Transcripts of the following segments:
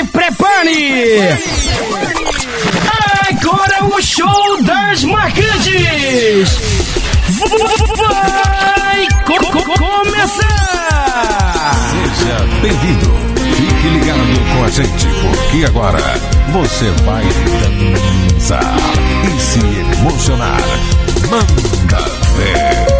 se prepare! Agora o show das marcantes vai começar! Seja bem-vindo, fique ligado com a gente, porque agora você vai dançar e se emocionar. Manda ver!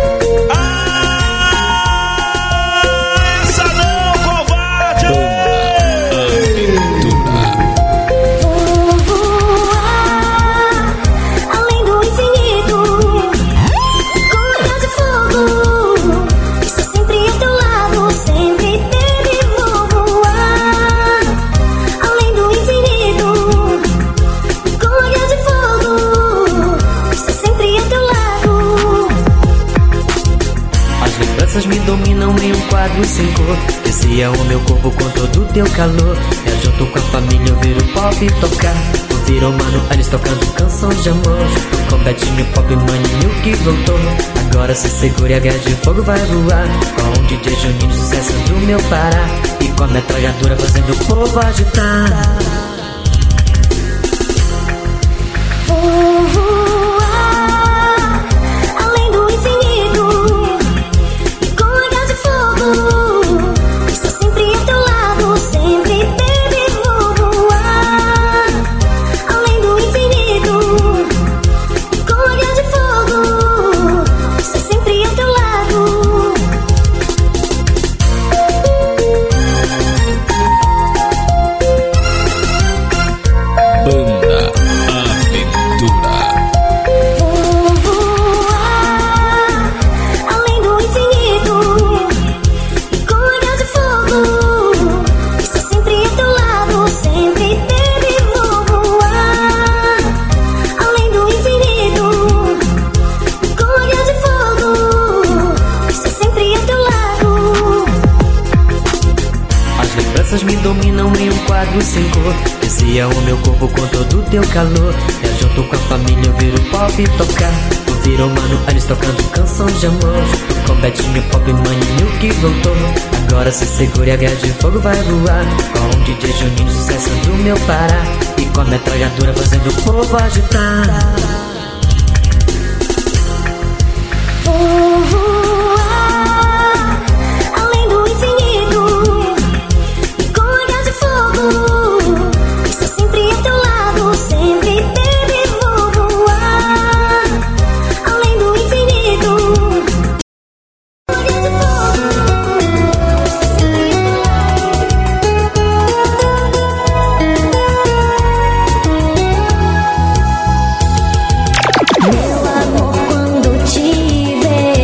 Me dominam em um quadro sem cor. Descia o meu corpo com todo o teu calor. Eu junto com a família ouvir o pop tocar. Ouvir o Mano Alice tocando canção de amor. Com Betinho, Pop, Maninho que voltou. Agora se segura e a guerra de fogo vai voar. Com o DJ Juninho, sucesso do meu Pará. E com a metralhadora fazendo o povo agitar. Vou voar além do infinito. Estou sempre ao teu lado, sempre, baby, vou voar além do infinito. Com olhar de fogo, estou sempre ao teu lado. Banda Aventura. Vou voar além do infinito. Estou sempre ao teu lado, sempre, baby, vou voar além do infinito. Com olhar de fogo, estou sempre ao teu lado. As lembranças me dominam em um quadro sem cor. Descia o meu corpo com todo o teu calor. Eu junto com a família ouvir o pop tocar. Ouvir o Mano Alice tocando canção de amor. Com Betinho, Pop, Maninho que voltou. Agora se segura e a guerra de fogo vai voar. Com o DJ Juninho, sucesso do meu Pará. E com a metralhadora fazendo o povo agitar. Vou voar além do infinito. Com olhar de fogo, estou sempre ao teu lado, sempre, baby, vou voar além do infinito. Com olhar de fogo, estou sempre ao teu lado. Meu amor, quando te ver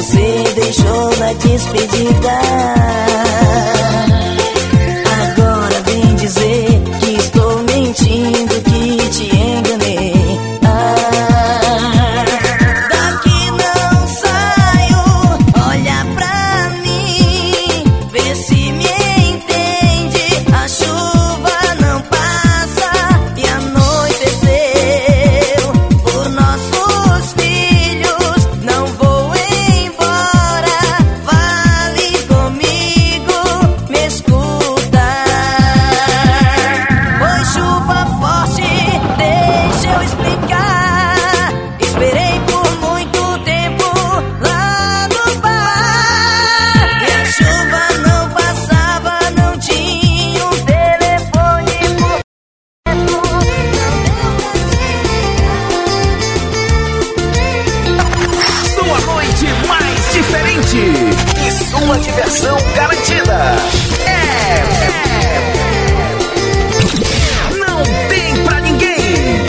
você deixou na despedida. Agora vem dizer que estou mentindo, que te enganei. Daqui não saio, olha pra mim, vê se me entende. A chuva não passa e anoiteceu. Por nossos filhos não vou embora. Fale comigo, me escuta. Foi chuva forte, deixa eu explicar. Esperei por muito tempo lá no bar e a chuva não passava, não tinha um telefone por perto. Sua noite mais diferente e sua diversão garantida. Não tem pra ninguém.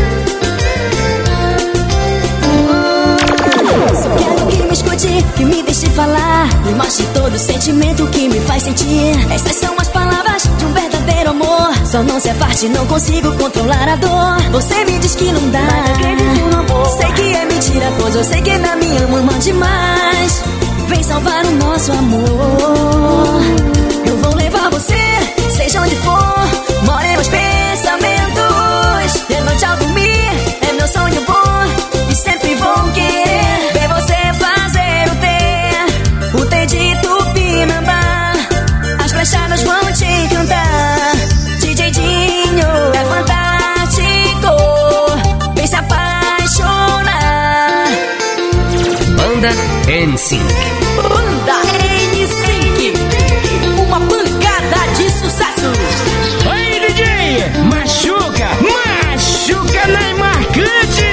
Só quero que me escute, que me deixe falar. Me mostre todo o sentimento que me faz sentir. Essas são as palavras de um verdadeiro amor. Só não se afarte, não consigo controlar a dor. Você me diz que não dá, sei que é mentira, pois eu sei que ainda me ama demais. Vem salvar o nosso amor. Eu vou levar você, seja onde for. More meus pensamentos. E a noite ao dormir é meu sonho bom. E sempre vou querer ver você fazer o T de Tupinambá. As flechadas vão te encantar. DJ Dinho é fantástico, vem se apaixonar. Banda NSYNC. Banda NSYNC, uma pancada de sucesso. Aí, DJ, machuca, machuca nas marcantes.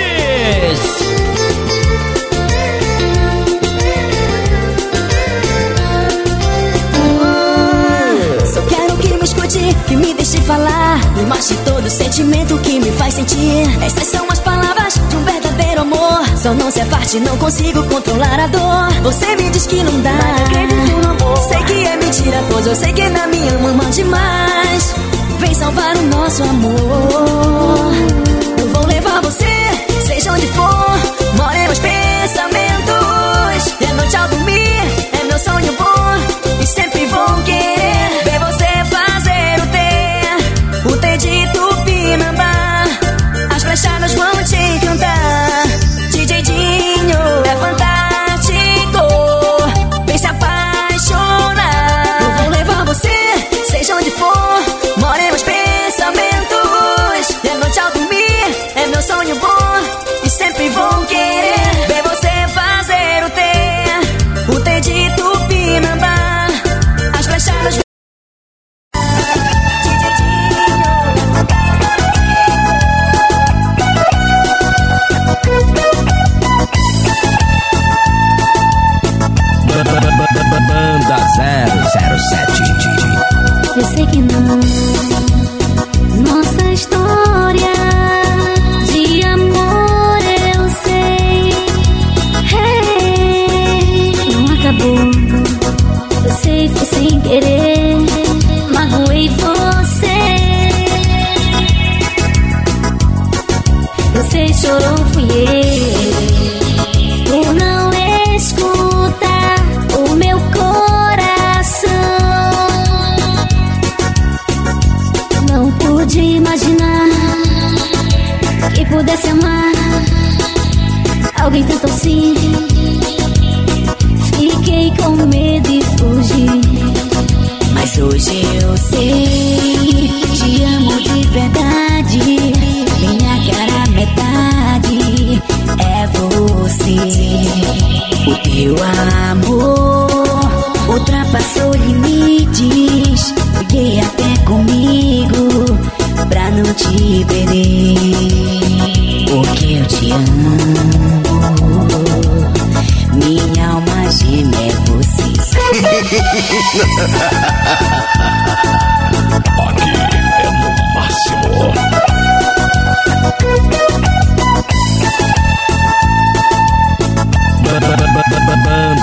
Só quero que me escute, que me deixe falar. Me mostre todo o sentimento que me faz sentir. Essas são as palavras de um verdadeiro amor. Só não se afarte, não consigo controlar a dor. Você me diz que não dá, sei que é mentira, pois eu sei que ainda me ama demais. Vem salvar o nosso amor. Eu vou levar você, seja onde for. More meus pensamentos. E a noite ao dormir é meu sonho bom. E sempre vou querer ver você fazer o T de Tupinambá. As flechadas vão te encantar. DJ Dinho é fantástico, vem se apaixonar. Eu vou levar você, seja onde for. More meus pensamentos. E a noite ao dormir é meu sonho bom. E sempre vou querer ver você fazer o T de Tupinambá. As flechadas Banda 007. Eu sei que não. Nossa história de amor eu sei. Hey, não acabou. Eu sei, foi sem querer. Magoei você. Você chorou, fui eu. Por não escutar o meu coração. Não pude imaginar que pudesse amar alguém tanto assim. Fiquei com medo e fugi. Mas hoje eu sei, te amo de verdade. Minha cara metade é você. O teu amor ultrapassou limites. Fiquei até comigo pra não te perder. Porque eu te amo, minha alma gêmea é você. Aqui é no máximo. Banda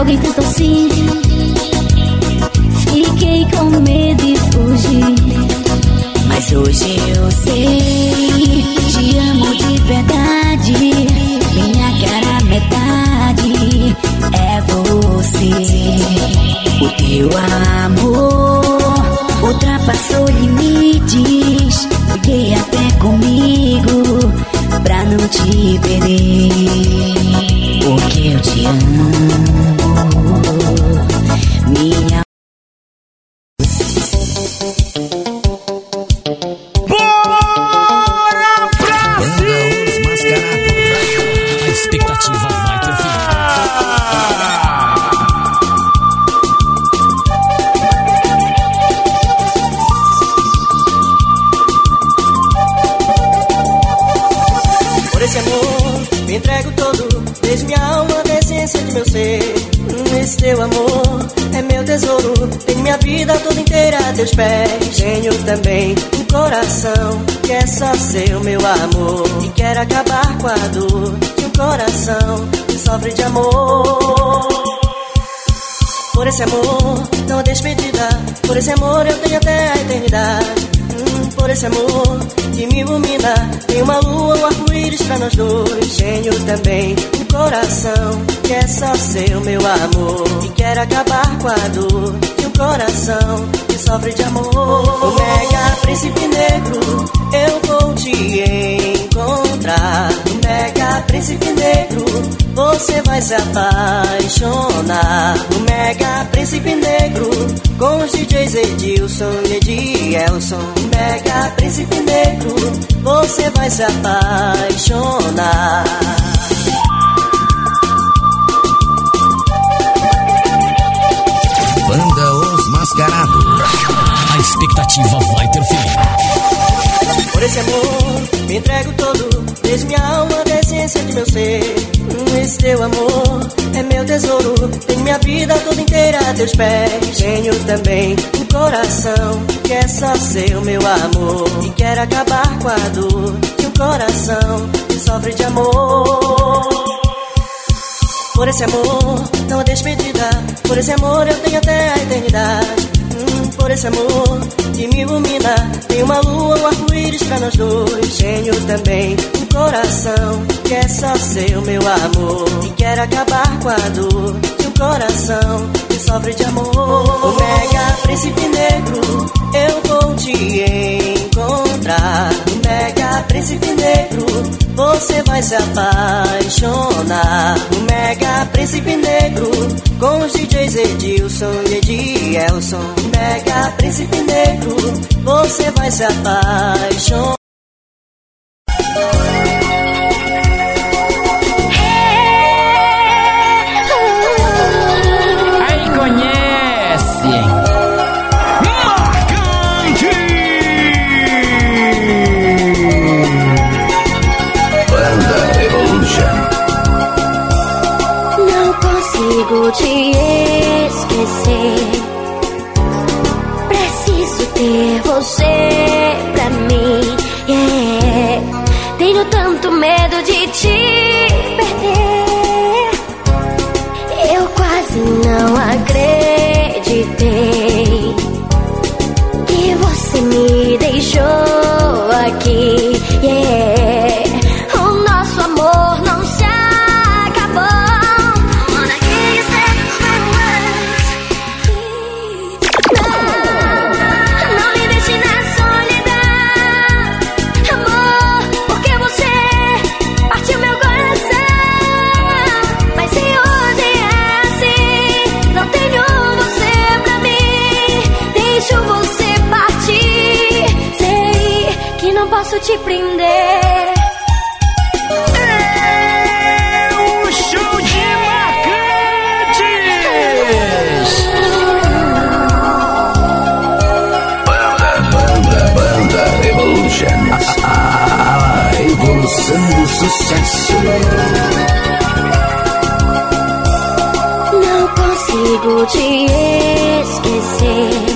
Alguém tentou sim. Fiquei com medo e fugi. Mas hoje eu sei, te amo de verdade. Minha cara metade é você. O teu amor ultrapassou limites. Fiquei até comigo pra não te perder. Porque eu te amo, minha. Bora pra cima! Os Mascarados. A expectativa vai ter fim. Por esse amor me entrego todo, desde minha alma, da essência de meu ser. Esse teu amor é meu tesouro, tenho minha vida toda inteira a teus pés. Tenho também um coração que é só seu, meu amor, e quer acabar com a dor de um coração que sofre de amor. Por esse amor, não há despedida, por esse amor eu tenho até a eternidade. Por esse amor que me ilumina, tem uma lua, um arco-íris pra nós dois. Tenho também um coração que é só seu, meu amor, e quer acabar com a dor de um coração que sofre de amor. O mega príncipe negro, eu vou te encontrar. O mega príncipe negro, você vai se apaixonar. O mega príncipe negro, com os DJs Edilson e Edielson. O mega príncipe negro, você vai se apaixonar. Banda Os Mascarados. A expectativa vai ter fim. Por esse amor me entrego todo, desde minha alma, da essência de meu ser. Esse teu amor é meu tesouro, tenho minha vida toda inteira a teus pés. Tenho também um coração que é só seu, meu amor, e quer acabar com a dor de um coração que sofre de amor. Por esse amor, não há despedida, por esse amor eu tenho até a eternidade. Por esse amor que me ilumina, tem uma lua, um arco-íris pra nós dois. Tenho também um coração que é só seu, meu amor, e quer acabar com a dor de um coração que sofre de amor. O mega príncipe negro, eu vou te encontrar. O mega príncipe negro, você vai se apaixonar. O mega príncipe negro, com os DJs Edilson e Edielson. O mega príncipe negro, você vai se apaixonar. Aí conhece, hein? Banda Evolution. Não consigo te esquecer. Preciso ter você pra mim, yeah. Tenho tanto medo de te perder. Eu quase não acreditei que você me deixou aqui, yeah. O nosso amor não se acabou. Não me deixe na solidão, amor, porque você partiu meu coração. Mas se hoje é assim, não tenho você pra mim, deixo você partir. Sei que não posso te prender. O show de marcantes! Banda Evolution. A evolução do sucesso. Não consigo te esquecer.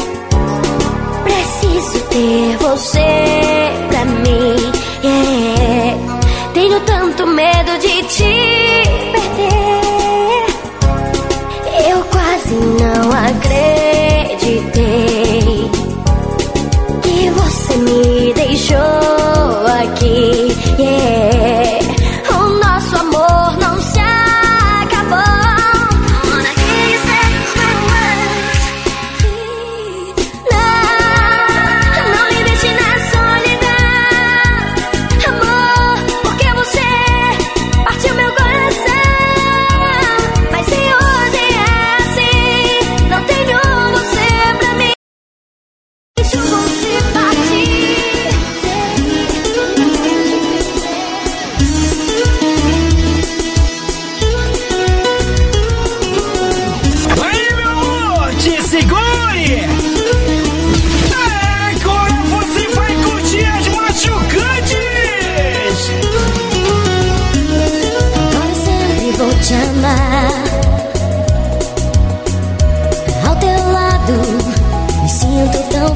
Preciso ter você pra mim, yeah. Tenho tanto medo de te perder.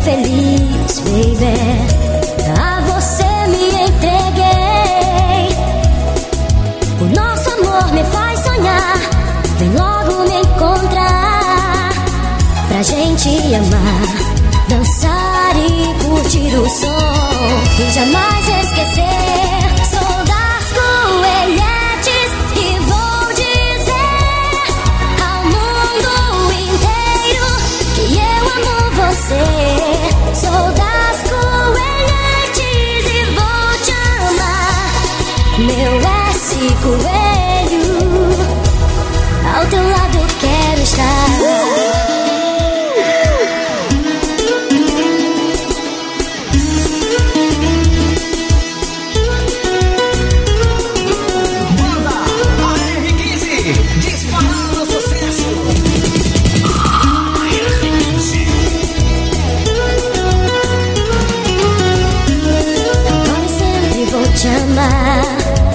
feliz, baby. A você me entreguei. O nosso amor me faz sonhar. Vem logo me encontrar pra gente amar, dançar e curtir o som e jamais esquecer. Sou das coelhetes e vou dizer ao mundo inteiro que eu amo você. Sou das coelhetes e vou te amar, meu S Coelho. Ao teu lado quero estar. Te amar.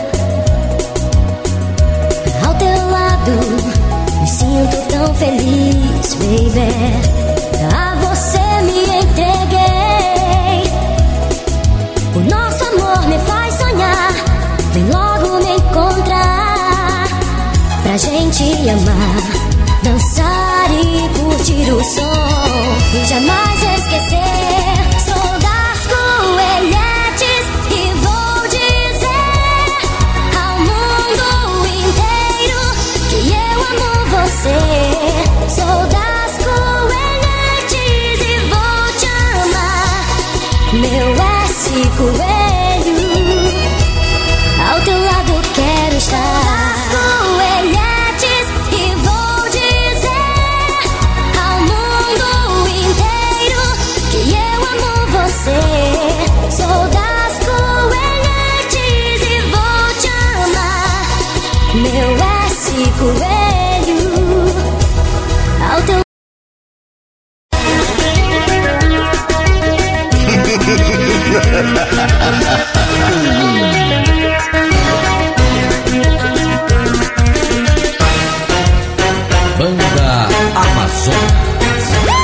Ao teu lado me sinto tão feliz, baby. A você me entreguei. O nosso amor me faz sonhar. Vem logo me encontrar pra gente amar, dançar e curtir o som e jamais esquecer. Sou das coelhetes e vou sou das coelhetes e vou te amar, meu S Coelho. Ao teu lado quero estar. Das coelhetes e vou dizer ao mundo inteiro que eu amo você. Sou das coelhetes e vou te amar, meu S Coelho. Ao teu Banda Amazonas.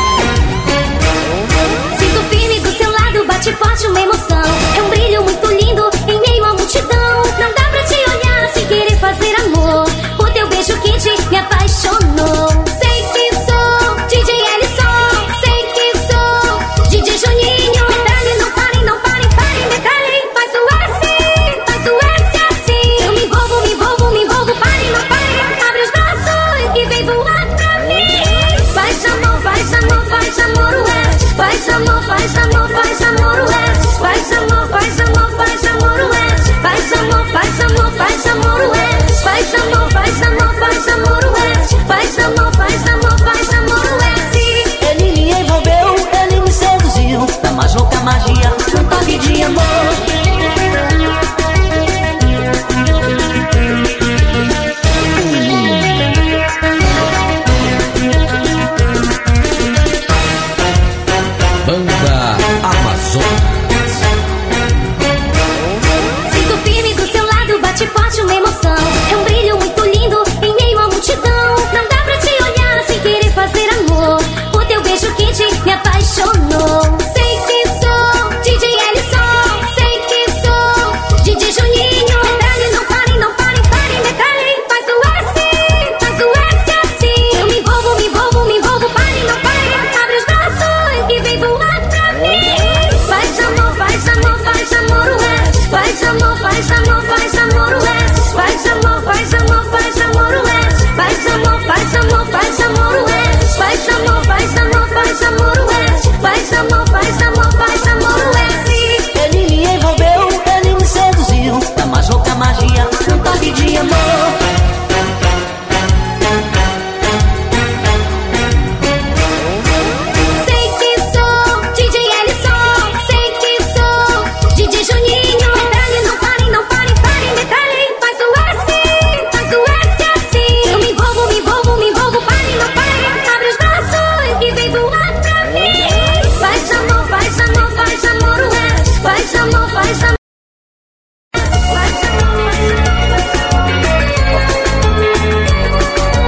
sinto firme do seu lado, bate forte uma emoção. É um brilho muito lindo em meio à multidão. Não dá pra te olhar sem querer fazer amor. O teu beijo quente me apaixonou. Sei que sou DJ Ellison, sei que sou DJ Juninho. Detalhe, não parem, não parem, parem, detalhe. Faz o S assim. Eu me envolvo, me envolvo, me envolvo. Parem, não parem, abre os braços e vem voar pra mim. Faz amor, faz amor, faz amor o S. Faz amor, faz amor, faz amor o S. Faz amor, faz amor, faz amor o S. Faz amor, faz amor, faz amor o S. Faz amor, faz amor, faz amor o S. Faz amor, faz amor, faz amor o S. Ele me envolveu, ele me seduziu. Da mais louca magia, um toque de amor. Banda Amazonas. Sinto firme do seu lado, bate forte uma emoção. É um brilho muito lindo em meio à multidão. Não dá pra te olhar sem querer fazer amor. O teu beijo quente me apaixonou. Sei que sou DJ Ellison, sei que sou DJ Juninho. Detalhe, não parem, não parem, parem, detalhe. Faz o S assim. Eu me envolvo, me envolvo, me envolvo. Parem, não parem, abre os braços e vem voar pra mim. Faz amor, faz amor, faz amor o S. Faz amor, faz amor, faz amor o S. Faz amor, faz amor, faz amor o S. Faz amor, faz amor, faz amor o S. Faz amor, faz amor, faz amor o S. Faz amor, faz amor, faz amor o S. Ele me envolveu, ele me seduziu. Da mais louca magia, um toque de amor. Sei que sou DJ Ellison, sei que sou DJ Juninho. Detalhe, não parem, não parem, parem, detalhe. Faz o S assim. Eu me envolvo, me envolvo, me envolvo. Parem, não parem, abre os braços e vem voar pra mim. Faz amor, faz amor, faz amor o S. Faz amor, faz amor.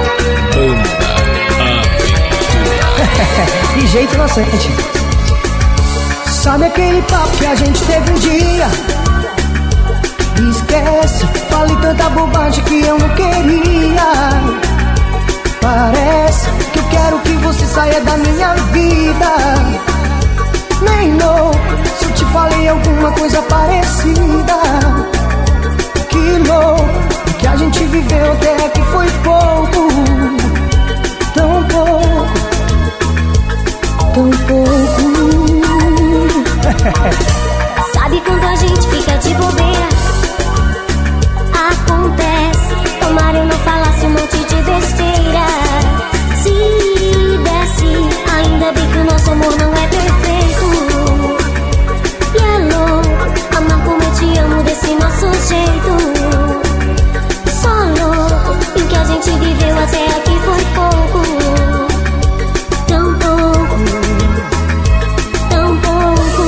Banda Aventura. Que jeito inocente. Sabe aquele papo que a gente teve um dia? Esquece, falei tanta bobagem que eu não queria. Parece que eu quero que você saia da minha vida. Nem louco, se eu te falei alguma coisa parecida. Que louco, o que a gente viveu até aqui foi pouco. Tão pouco, tão pouco. Sabe quando a gente fica de bobeira? Acontece, tomara eu não falasse um monte de besteira. Se desse, ainda bem que o nosso amor não é perfeito. E é louco, amar como eu te amo desse nosso jeito. Só louco, e o que a gente viveu até aqui foi pouco. Tão pouco, tão pouco.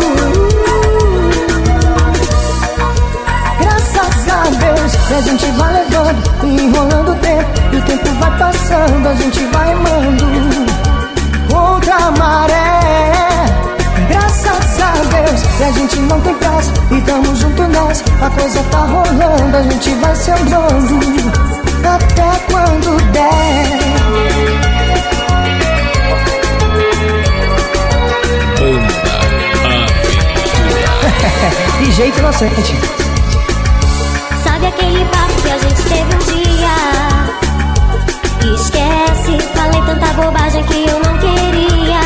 Graças a Deus, a gente vai levando e enrolando o tempo. E o tempo vai passando, a gente vai amando contra a maré. Graças a Deus, a gente não tem pressa e tamo junto nessa. A coisa tá rolando, a gente vai se amando até quando der. De jeito inocente. Sabe aquele papo que a gente teve um dia? Esquece, falei tanta bobagem que eu não queria.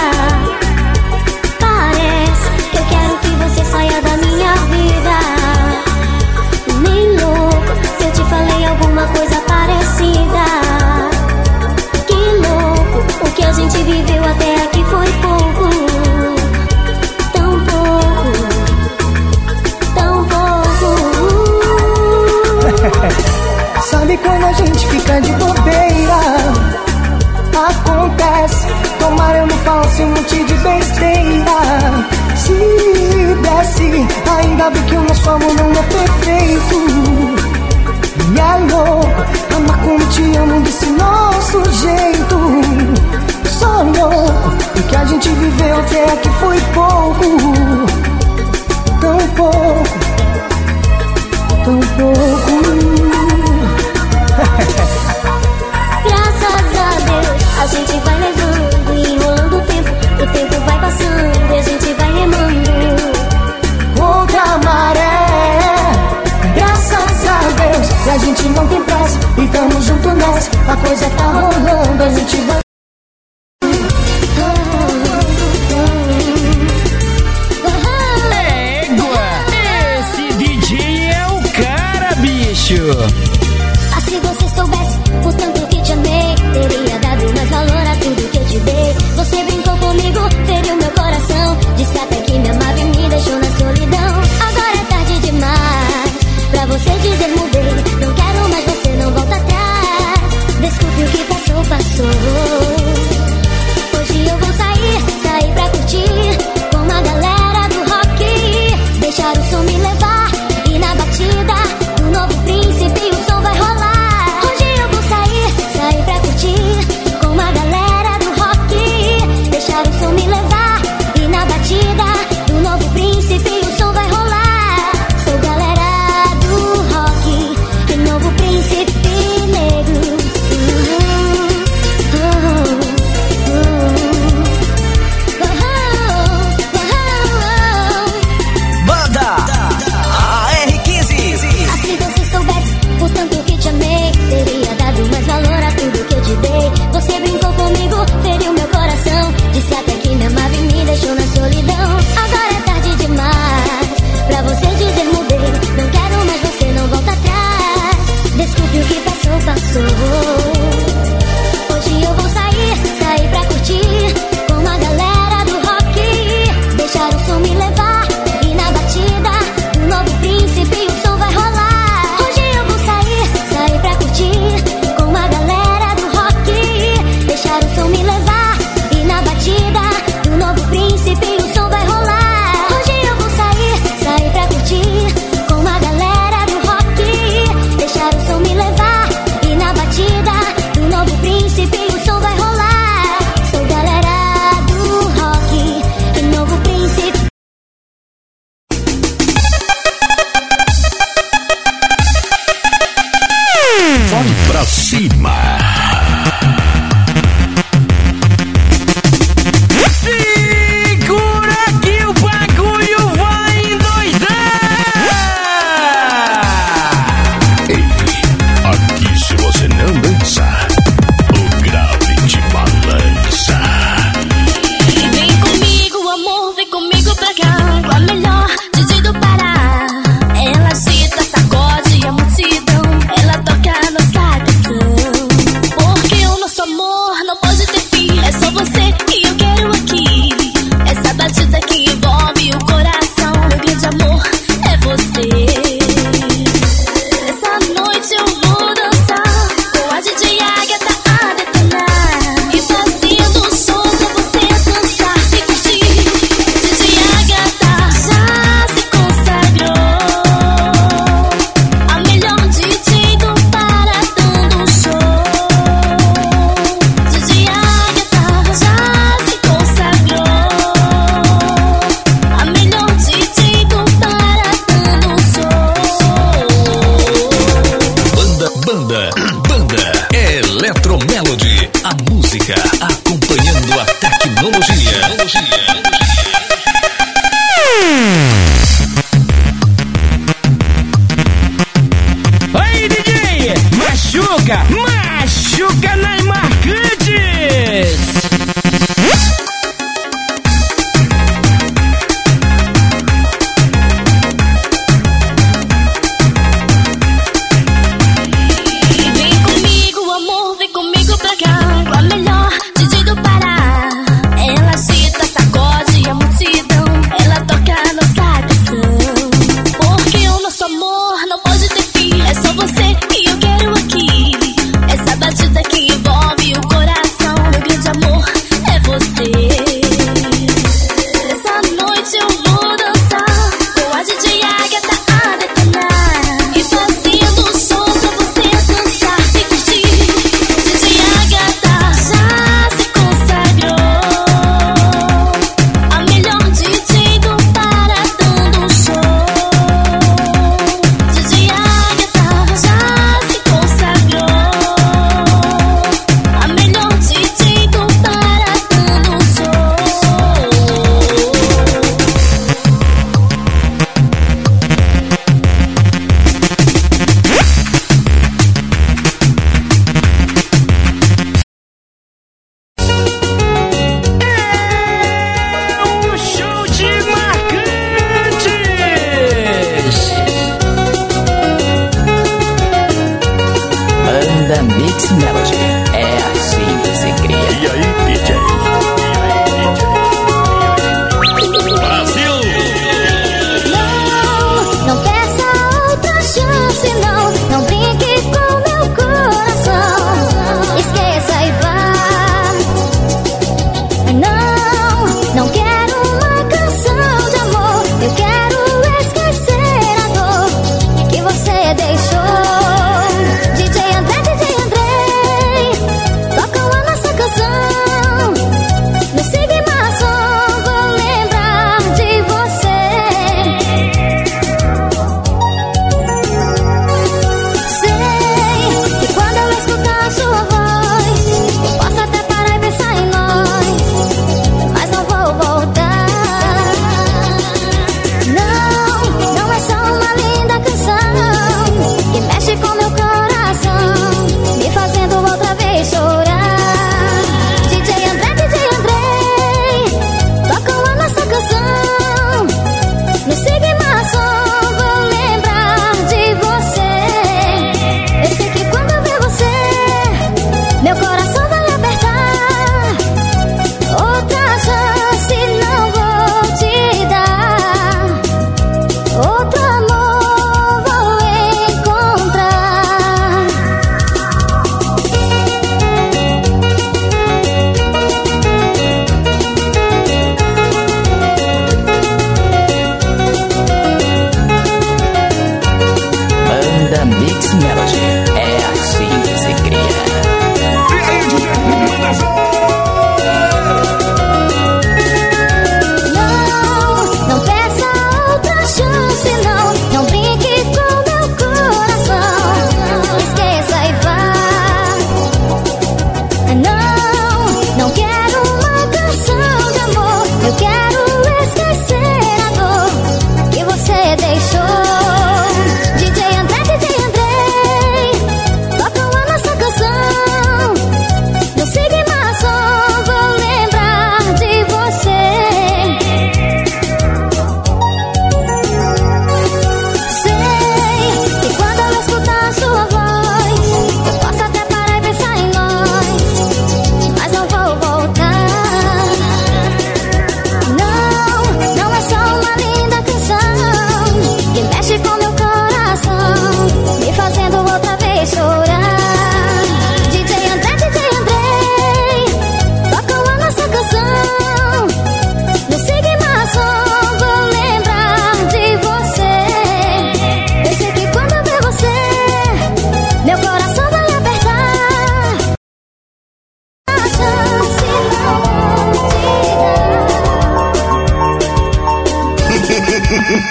Parece que eu quero que você saia da minha vida. Nem louco, se eu te falei alguma coisa parecida. Que louco, o que a gente viveu até aqui foi pouco. Tão pouco, tão pouco. Sabe quando a gente fica de bobeira? Acontece, tomara eu não faço um monte de besteira. Se desse, ainda bem que o nosso amor não é perfeito. E é louco, amar como te amo desse nosso jeito. Só louco, o que a gente viveu até aqui foi pouco. Tão pouco, tão pouco. Graças a Deus, a gente vai levando e enrolando o tempo vai passando e a gente vai remando contra a maré. Graças a Deus, a gente não tem pressa e tamo junto nessa. A coisa tá rolando, a gente vai. Égua, esse DJ é o cara, bicho. Ah, se você soubesse o tanto que te amei, teria dado mais valor a tudo que eu te dei. Você brincou comigo, feriu meu coração, disse até que me amava e me deixou na solidão. Agora é tarde demais pra você dizer mudei. Não quero mais, você não volta atrás. Desculpe o que passou, passou.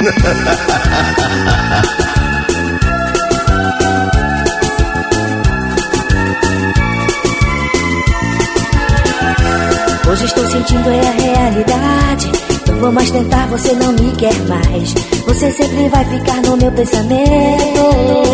Hoje estou sentindo é a realidade. Não vou mais tentar, você não me quer mais. Você sempre vai ficar no meu pensamento.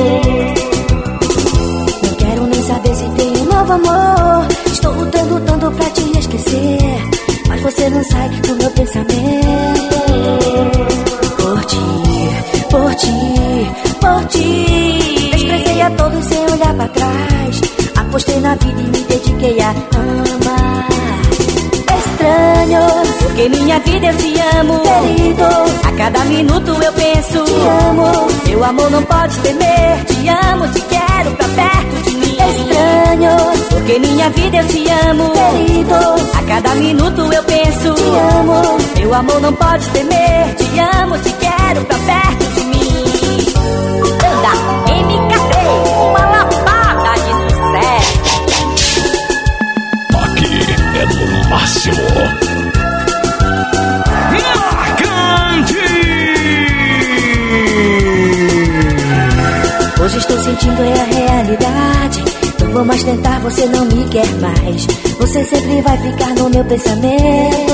Não quero nem saber se tem um novo amor. Estou lutando tanto pra te esquecer, mas você não sai do meu pensamento. Por ti, por ti, por ti. Desprezei a todos sem olhar pra trás. Apostei na vida e me dediquei a amar. Estranho, porque minha vida eu te amo. Querido, a cada minuto eu penso. Te amo, meu amor não pode temer. Te amo, te quero pra perto de mim. Estranho, porque minha vida eu te amo. Querido, a cada minuto eu penso. Te amo, meu amor não pode temer. Te amo, te quero pra perto de mim. Banda MK3, uma lapada de sucesso. Aqui é no máximo. Marcante! Hoje estou sentindo é a realidade. Não vou mais tentar, você não me quer mais. Você sempre vai ficar no meu pensamento.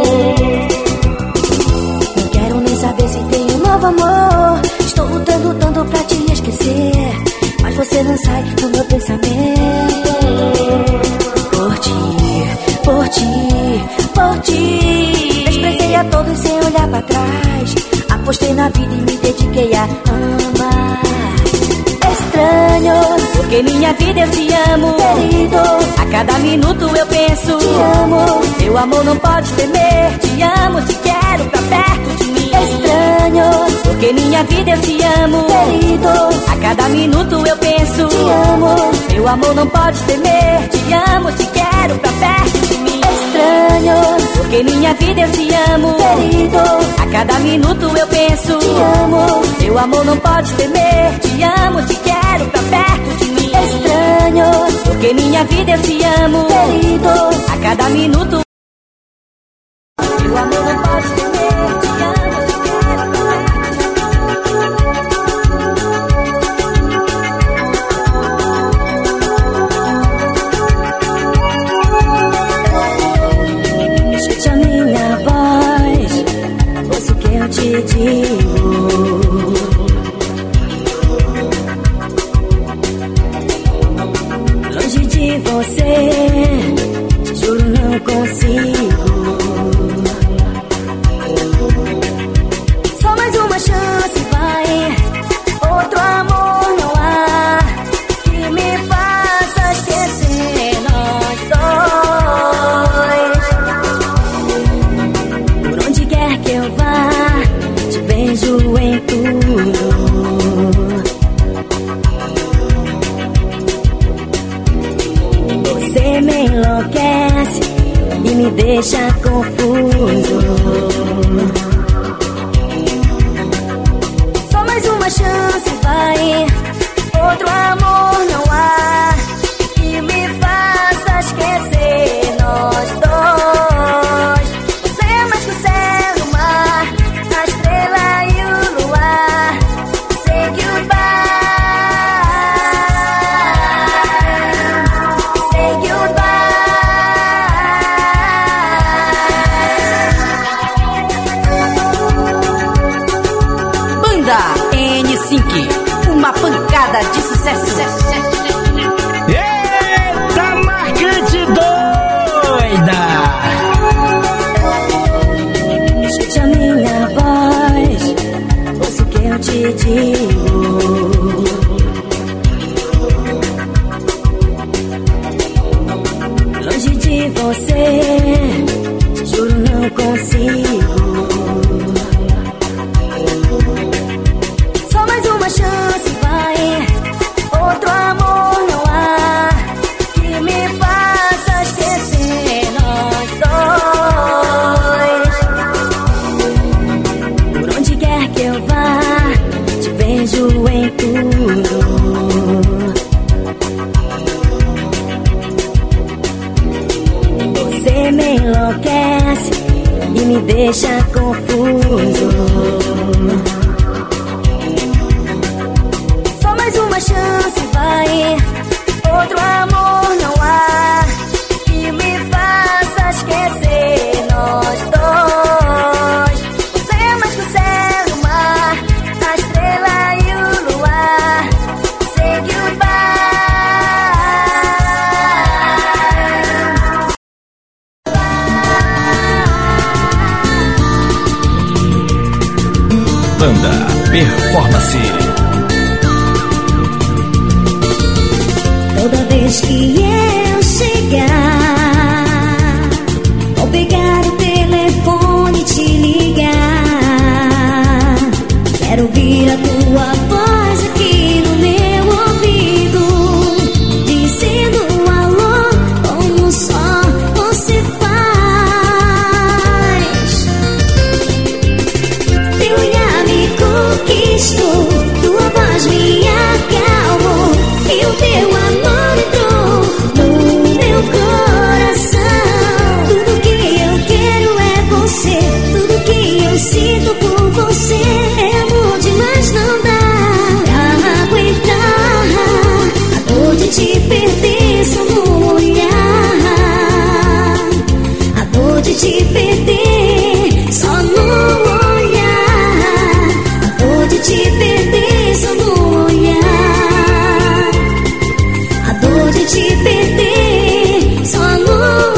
Não quero nem saber se tem um novo amor. Estou lutando tanto pra te esquecer, mas você não sai do meu pensamento. Por ti, por ti, por ti. Desprezei a todos sem olhar pra trás. Apostei na vida e me dediquei a amar. Estranho, porque minha vida eu te amo. Querido, a cada minuto eu penso. Te amo, meu amor não pode temer. Te amo, te quero pra perto de mim. Estranho, porque minha vida eu te amo. Querido, a cada minuto eu penso. Te amo, meu amor não pode temer. Te amo, te quero pra perto de mim. Estranho, porque minha vida eu te amo. Querido, a cada minuto eu penso. Te amo, meu amor não pode temer. Te amo, te quero pra perto de mim. Estranho, porque minha vida eu te amo. Querido, a cada minuto meu amor não pode temer. Te amo, te quero pra perto. Escute a minha voz, ouça o que eu te digo. Longe de você, te juro não consigo. Só mais uma chance, vai. Outro amor não há que me faça esquecer nós dois. Por onde quer que eu vá, te vejo em tudo. Você me enlouquece e me deixa confuso. Só mais uma chance, vai. Outro amor não há que me faça esquecer nós dois. Você é mais que o céu e o mar, a estrela e o luar. Say goodbye, say goodbye. Banda N5, uma pancada de sucesso. Eita, marcante doida! Escute a minha voz, ouça o que eu te digo. Longe de você, te juro não consigo. Só mais uma chance, vai. Outro amor não há que me faça esquecer nós dois. Por onde quer que eu vá, te vejo em tudo. Você me enlouquece e me deixa confuso. Banda Performance. Toda vez que eu chegar, vou pegar o telefone e te ligar. Quero ouvir a tua voz aqui no meu ouvido, dizendo alô, como só você faz. Teu olhar me conquistou, tua voz me acalmou, e o teu amor entrou no meu coração. Tudo que eu quero é você, tudo que eu sinto por você é amor demais, não dá pra aguentar a dor de te perder só no olhar, a dor de te perder só no olhar, a dor de te perder só no olhar, a dor de te perder só no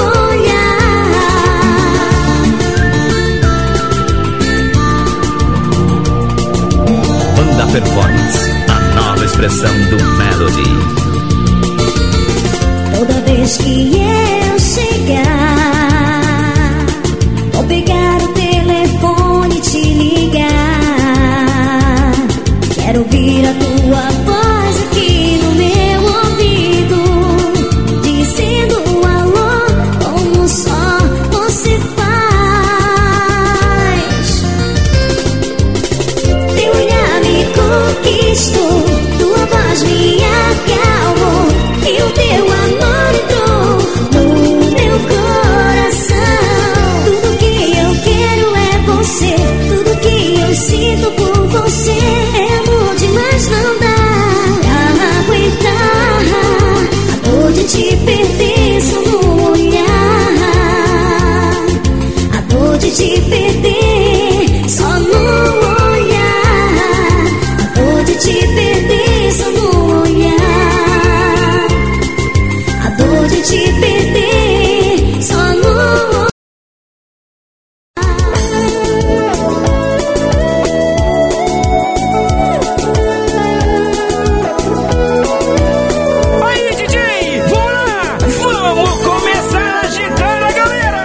Banda Performance, a nova expressão do Melody. Toda vez que eu chegar, vou pegar o telefone e te ligar. Quero ouvir a tua voz aqui no meu ouvido, dizendo alô, como só você faz. Teu olhar me conquistou, tua voz me acalmou, e o teu amor entrou no meu coração. Tudo que eu quero é você, tudo que eu sinto por você é amor demais, não dá pra aguentar a dor de te perder só no olhar, a dor de te perder só no olhar, a dor de te perder só no olhar, a dor de te perder só no olhar. Aí, DJ, vamos lá! Vamos começar agitando a galera!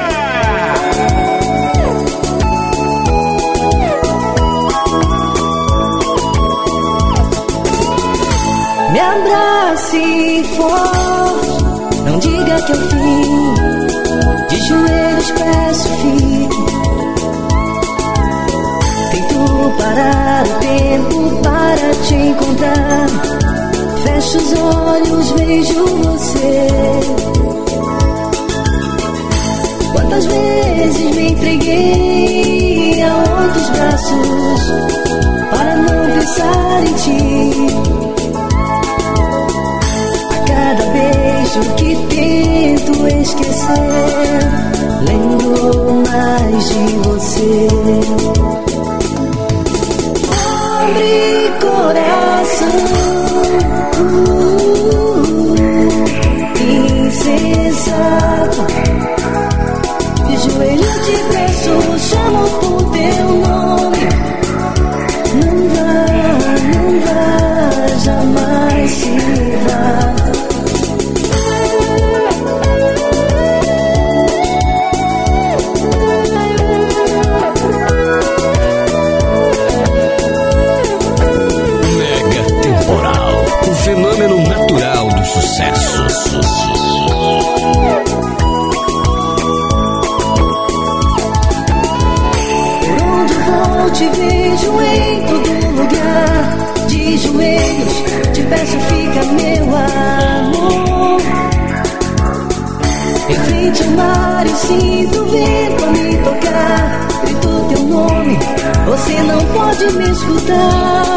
Me abrace forte, não diga que é o fim. De joelhos peço, fique. Tento parar o tempo para te encontrar. Fecho os olhos, vejo você. Quantas vezes me entreguei a outros braços para não pensar em ti. Cada beijo que tento esquecer, lembro mais de você. Abre coração, insensato. De joelho te peço, chamo por teu nome. Não vá, jamais se vá. Mega Temporal, o fenômeno natural do sucesso. Por onde vou te vejo em todo lugar. De joelhos te peço, fica meu amor. Em frente ao mar eu sinto o vento a me tocar. Grito teu nome, você não pode me escutar.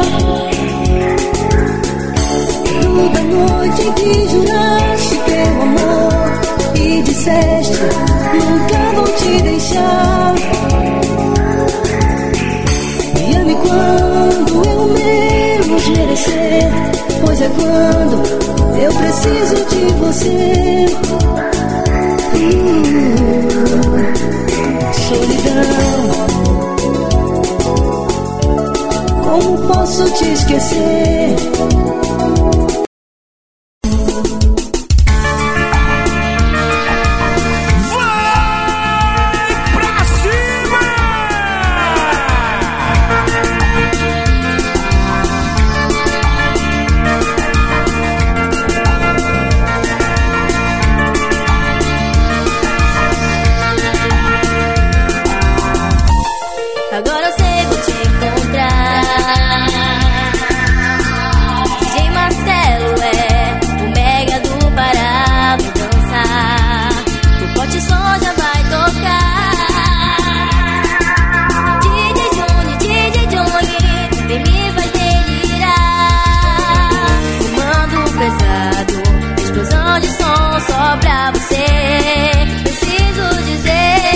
Toda noite que juraste teu amor e disseste, nunca vou te deixar. Me ame quando eu menos merecer, pois é quando eu preciso de você. Solidão. Como posso te esquecer? Agora eu sei, vou te encontrar. DJ Marcelo é o mega do Pará, vou dançar. O pote som já vai tocar. DJ Johnny, vem me faz delirar. Comando pesado, explosão de som só pra você. Preciso dizer.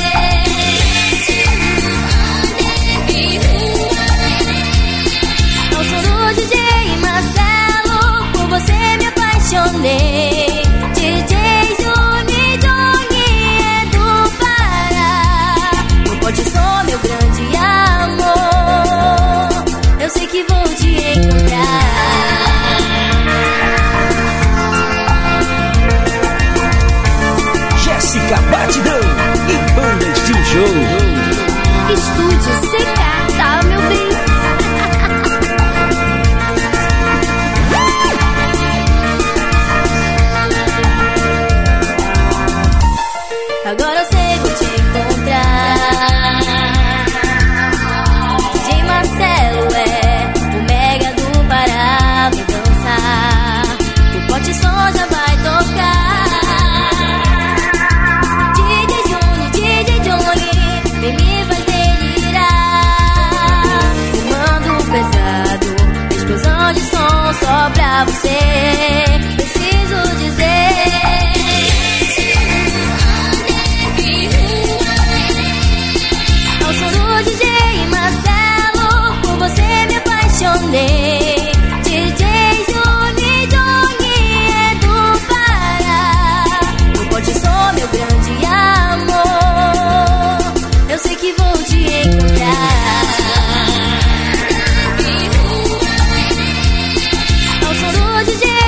DJ Johnny é do Pará. Não pode só, meu grande amor. Eu sei que vou te encontrar. Jéssica Batidão e Banda Estilo Show. Estúdio CK, tá, meu bem? Agora eu sei, vou te encontrar. DJ Marcelo é o mega do Pará, vou dançar. O pote som já vai tocar. DJ Johnny, vem me faz delirar. Comando pesado, explosão de som só pra você. Preciso dizer. DJ Marcelo, por você me apaixonei. DJ Johnny é do Pará. Não pode só, meu grande amor. Eu sei que vou te encontrar. Ao som do DJ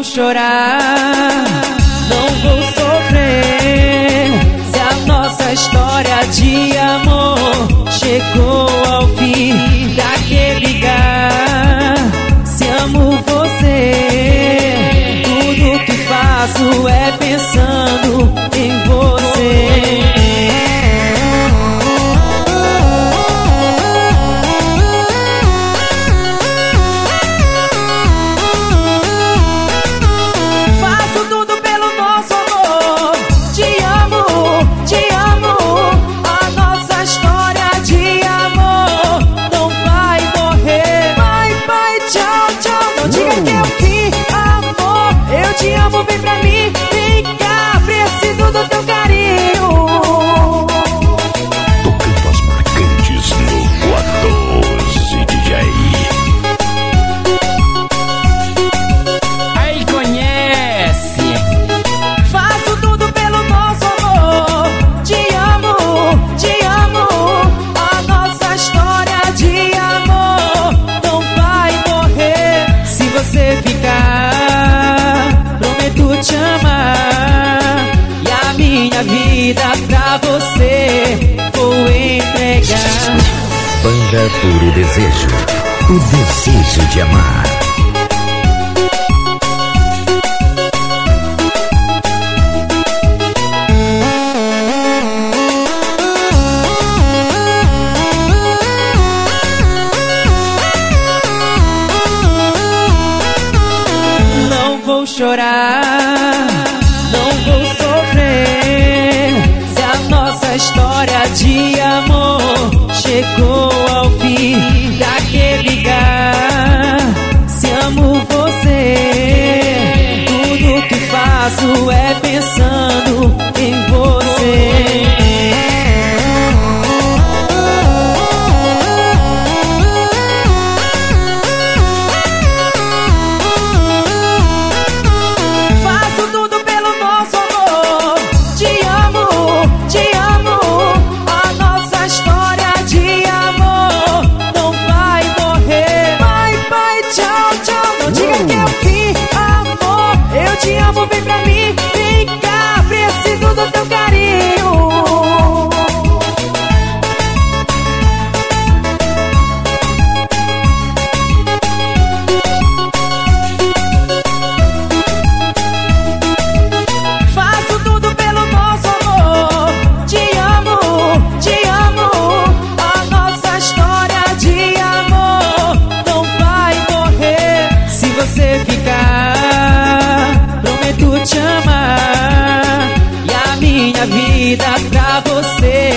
chorar, não vou sofrer. Se a nossa história de amor chegou ao fim, pra que ligar? Se amo você, tudo que faço é pensando em você. Te amo, vem pra mim, vem cá, preciso do teu carinho. Tocando as marcantes no Voadores DJ. Aí conhece. Faço tudo pelo nosso amor. Te amo, a nossa história de amor não vai morrer. Se você ficar, prometo te amar, e a minha vida pra você vou entregar. Banda Puro Desejo, o desejo de amar. Não vou chorar, não vou sofrer. Se a nossa história de amor chegou ao fim, pra que ligar? Se amo você, tudo que faço é pensando em você. Te amo, vem pra mim, vem cá, preciso do teu carinho. Faço tudo pelo nosso amor. Te amo, a nossa história de amor não vai morrer. Se você ficar, prometo te amar, e a minha vida pra você.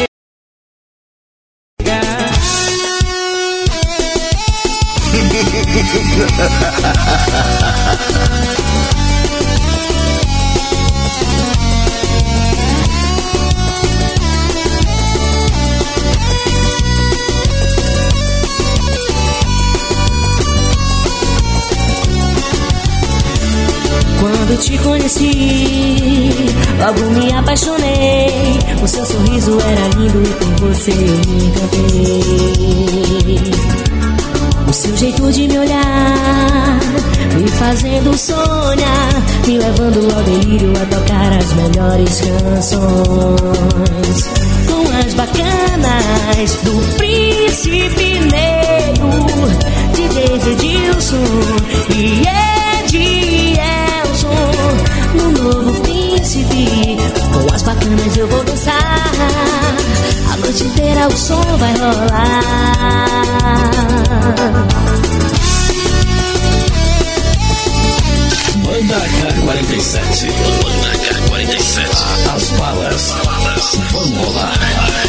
Quando te conheci, logo me apaixonei. O seu sorriso era lindo e por você eu me encantei. O seu jeito de me olhar, me fazendo sonhar, me levando ao delírio a tocar as melhores canções. Com as bacanas do Príncipe Negro, DJ Edilson e Edielson. No novo Príncipe, com as bacanas eu vou dançar, a noite inteira o som vai rolar. Banda K47. Banda K47. As balas vão rolar.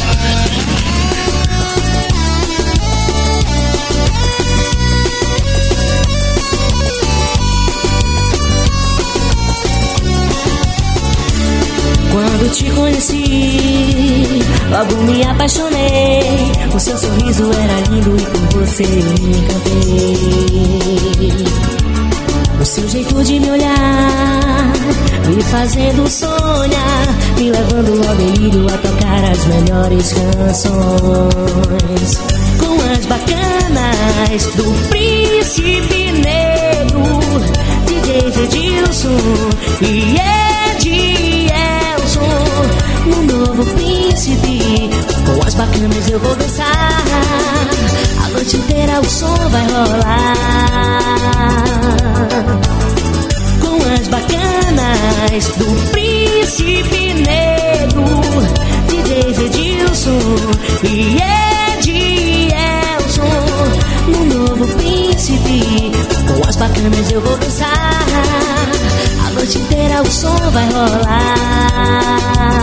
Quando te conheci, logo me apaixonei. O seu sorriso era lindo e por você eu me encantei. O seu jeito de me olhar, me fazendo sonhar, me levando ao delírio a tocar as melhores canções. Com as bacanas do Príncipe Negro, DJ Edilson e Edilson. Um novo príncipe, com as bacanas eu vou dançar. A noite inteira o som vai rolar. Com as bacanas do príncipe negro, DJ Edilson e Edilson. Um novo príncipe, com as bacanas eu vou dançar. A noite inteira o som vai rolar.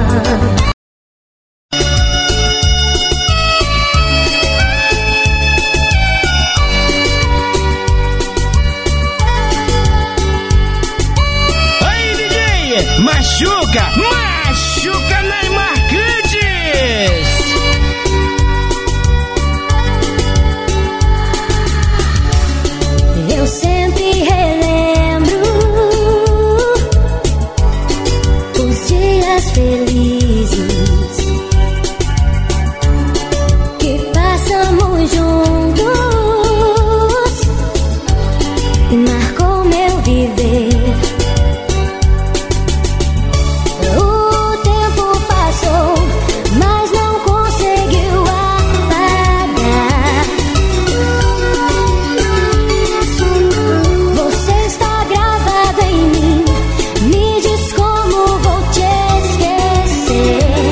Aí, DJ, machuca nas marcantes. Eu sempre relembro os dias felizes que passamos juntos e marcou meu viver. O tempo passou, mas não conseguiu apagar. Você está gravado em mim. Me diz como vou te esquecer.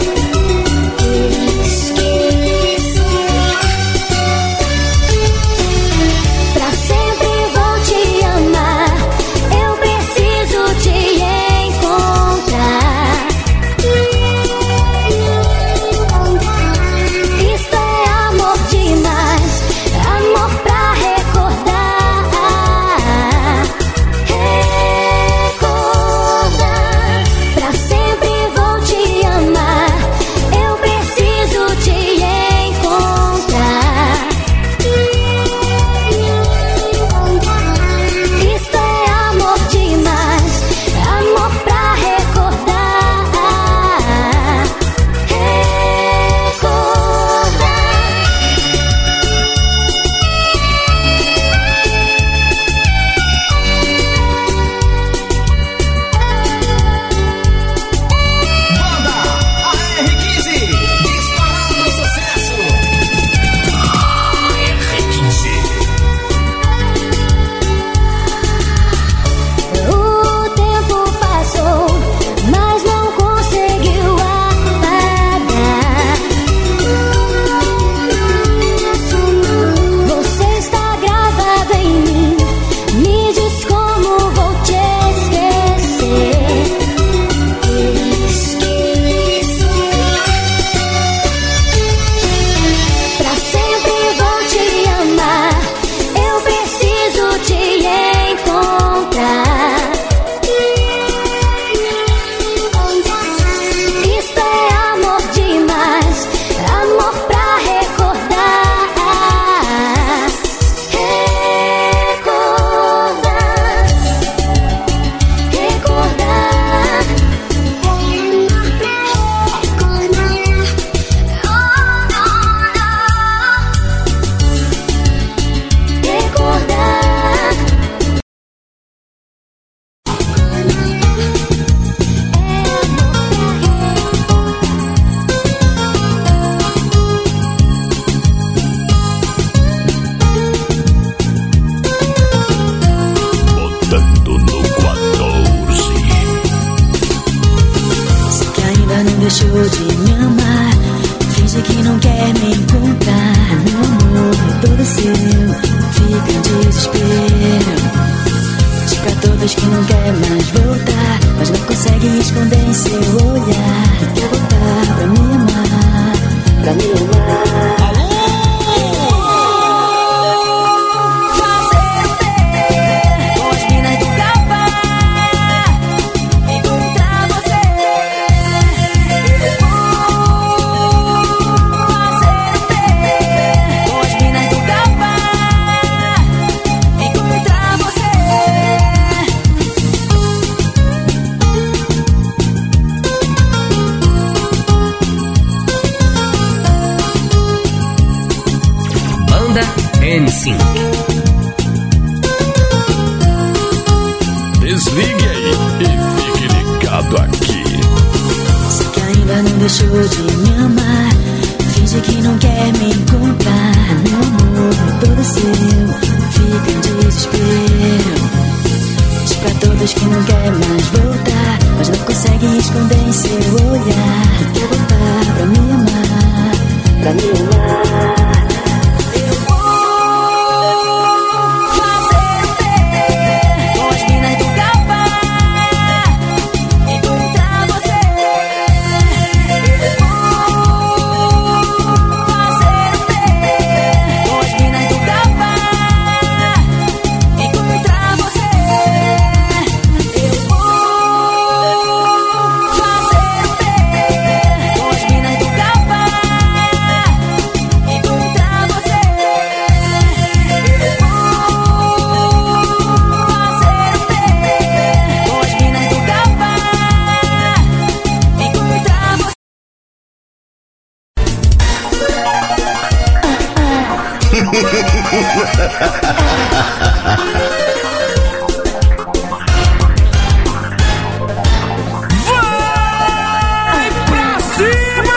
Pra sempre vou te amar. Eu preciso te encontrar. Isto é amor demais, amor pra recordar. Recordar. Pra sempre vou te amar. Eu preciso te encontrar. Isto é amor demais, amor pra recordar. Banda AR15, disparando sucesso. O tempo passou, mas não conseguiu apagar. Você está gravado em mim. Me diz como vou te esquecer. Pra sempre vou te amar. Eu preciso te encontrar. Isto é amor demais, amor pra recordar. Recordar. Recordar. Recordar. Botando no 14. Sei que ainda não deixou de me amar. Finge que não quer me encontrar. Meu amor é todo seu, fica em desespero. Diz pra todos que não quer mais voltar, mas não consegue esconder em seu olhar. Quer voltar pra me amar, pra me amar. Fazer o quê? Com as minas do café, encontrar você. Fazer o quê? Com as minas do café, encontrar você. Banda NSYNC. Desligue aí e deixou de me amar. Finge que não quer me encontrar. Meu amor é todo seu, fica em desespero. Diz pra todos que não quer mais voltar, mas não consegue esconder em seu olhar. Quer voltar pra me amar, pra me amar. Eu vou fazer o quê com as minas do Capa? Encontrar você. Eu vou fazer o quê com as minas do Capa? Encontrar você. Eu vou fazer o quê com as minas do Capa? Encontrar você. Eu vou fazer o quê com as minas do Capa? Encontrar você. Vai pra cima!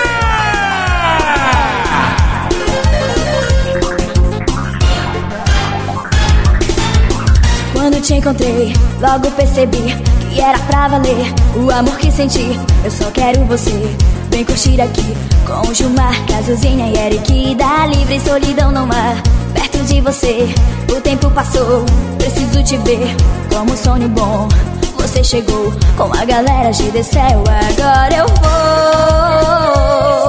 Quando te encontrei, logo percebi que era pra valer o amor que senti. Eu só quero você, vem curtir aqui com o Gilmar, Cazuzinha e Eric. Dá livre solidão no mar, perto de você. O tempo passou, preciso te ver como um sonho bom. Você chegou com a galera de Decel, agora eu vou.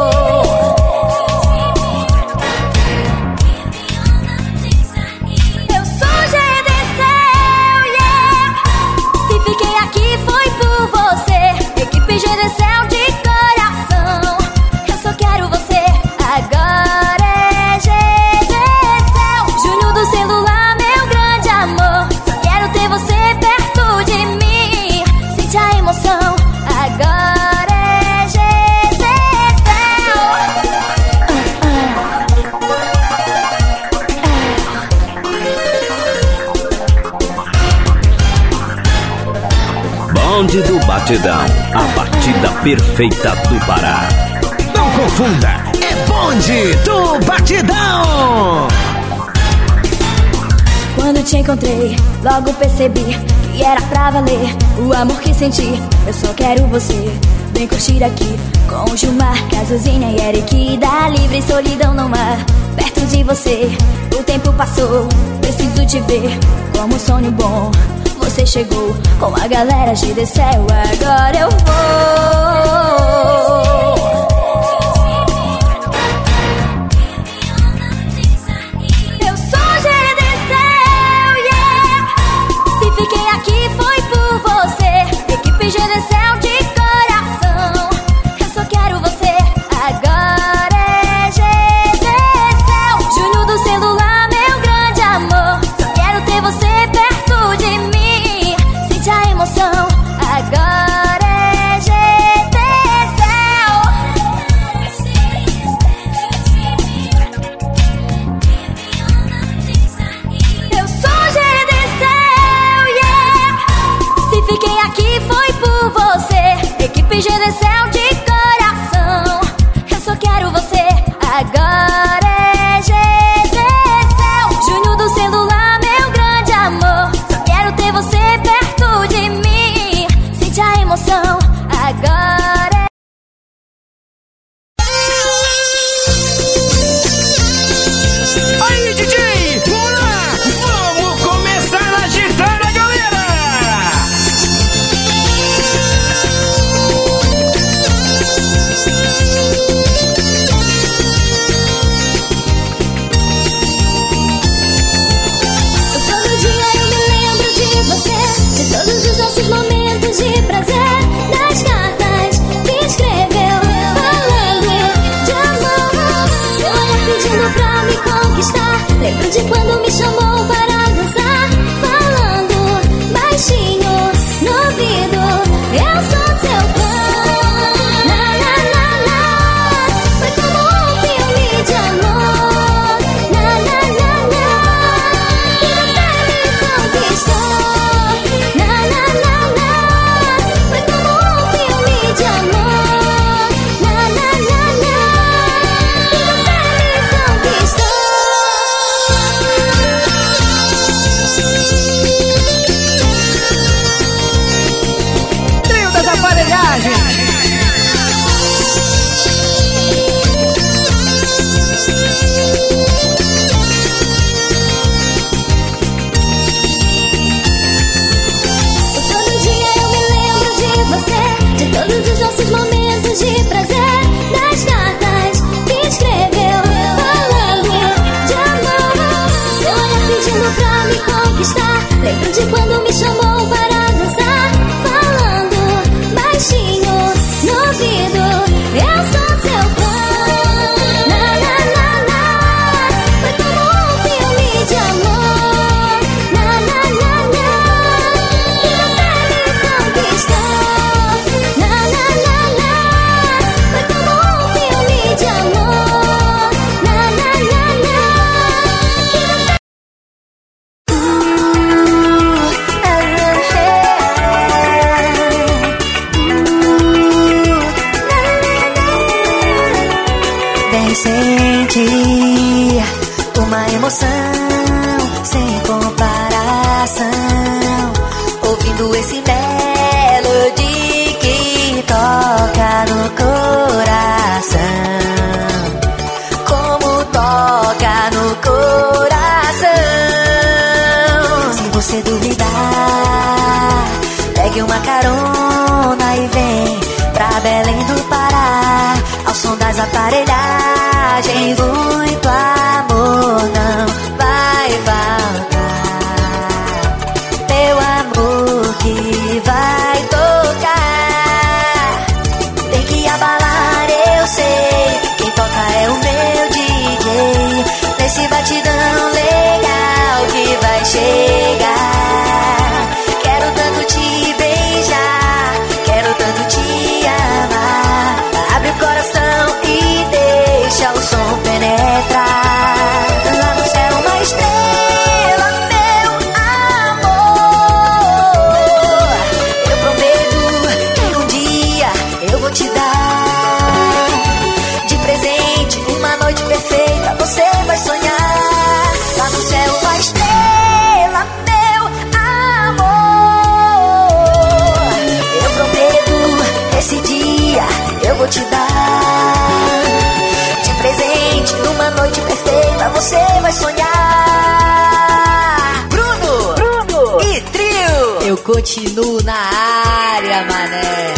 Eu sou GDCel, yeah. Se fiquei aqui foi por você. Equipe GDCel de coração. Eu só quero você, agora é GDCel. Júnior do celular, meu grande amor. Só quero ter você perto de mim. Sente a emoção, agora é GDCel. Bonde do Batidão, a batida perfeita do Pará. Não confunda, é Bonde do Batidão. Quando te encontrei, logo percebi que era pra valer o amor que senti. Eu só quero você, vem curtir aqui com o Gilmar, Cazuzinha e Eric. Dá livre solidão no mar, perto de você. O tempo passou, preciso te ver como um sonho bom. Você chegou com a galera de Decel, agora eu vou. Eu sou GDCel, yeah. Se fiquei aqui foi por você. Equipe GDCel de coração. Eu só quero você, agora é GDCel. Júnior do celular, meu grande amor. Só quero ter você perto de mim. Sente a emoção, agora é GDCel. sentir uma emoção sem comparação, ouvindo esse melody que toca no coração, como toca no coração. Se você duvidar, pegue uma carona e vem pra Belém do Pará, ao som das aparelhagens. Muito amor não vai faltar, meu amor que vai tocar. Tem que abalar, eu sei, quem toca é o meu DJ, nesse batidão legal que vai chegar. Quero tanto te beijar, quero tanto te amar. Abre o coração e deixa o som penetrar. Lá no céu uma estrela, meu amor. Eu prometo que um dia eu vou te dar de presente uma noite perfeita, você vai sonhar. Lá no céu uma estrela, meu amor. Eu prometo esse dia eu vou te dar de presente numa noite perfeita, você vai sonhar. Bruno e Trio. Eu continuo na área, mané.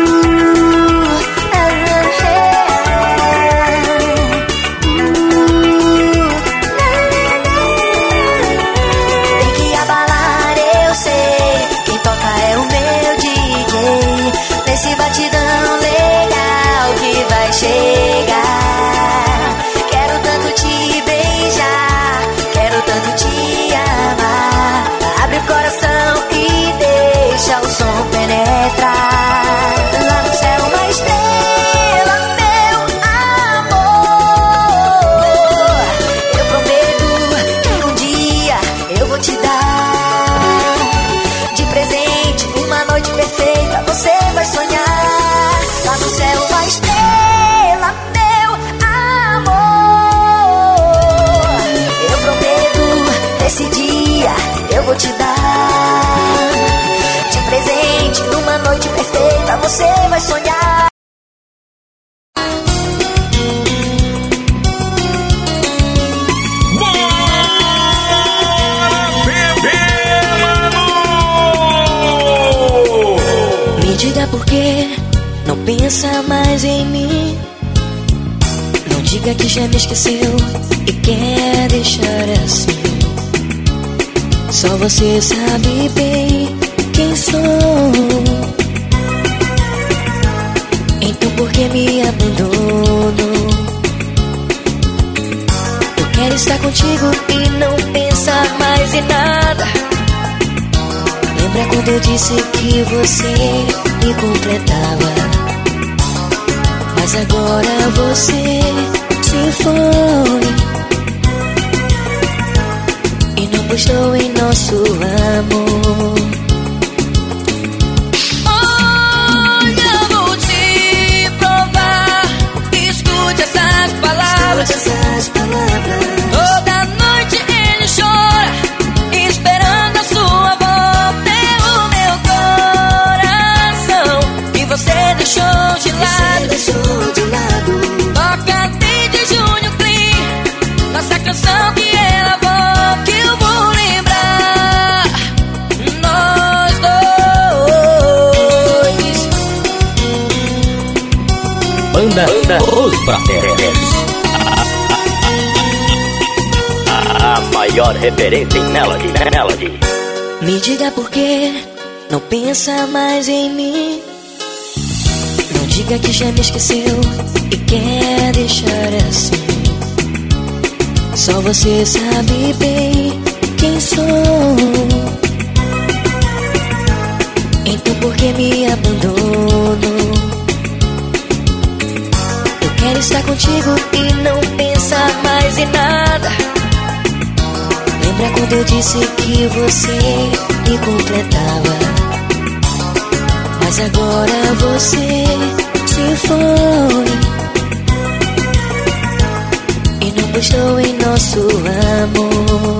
Tem que abalar, eu sei, quem toca é o meu DJ, nesse batidão legal que vai chegar. Quero tanto te beijar, quero tanto te amar. Abre o coração e deixa o som penetrar. Lá no céu uma estrela, meu amor. Eu prometo que um dia eu vou te dar de presente uma noite perfeita, você vai sonhar. Lá no céu uma estrela, meu amor. Eu prometo esse dia eu vou te dar de presente numa noite perfeita, você vai sonhar. Me diga por que não pensa mais em mim. Não diga que já me esqueceu e quer deixar assim. Só você sabe bem quem sou. Então por que me abandonou? Eu quero estar contigo e não pensar mais em nada. Lembra quando eu disse que você me completava? Mas agora você se foi e não gostou em nosso amor. Olha, vou te provar. Escute essas palavras. Toda noite ele chora, esperando a sua volta. O meu coração que você deixou de lado. Toca desde Júnior Clean, nossa canção que ela volta, que eu vou lembrar. Nós dois. Banda Os Prateres. A maior referência em melody. Me diga por que não pensa mais em mim. Não diga que já me esqueceu e quer deixar assim. Só você sabe bem quem sou. Então por que me abandonou? Eu quero estar contigo e não pensar mais em nada. Lembra quando eu disse que você me completava? Mas agora você se foi e estou em nosso amor.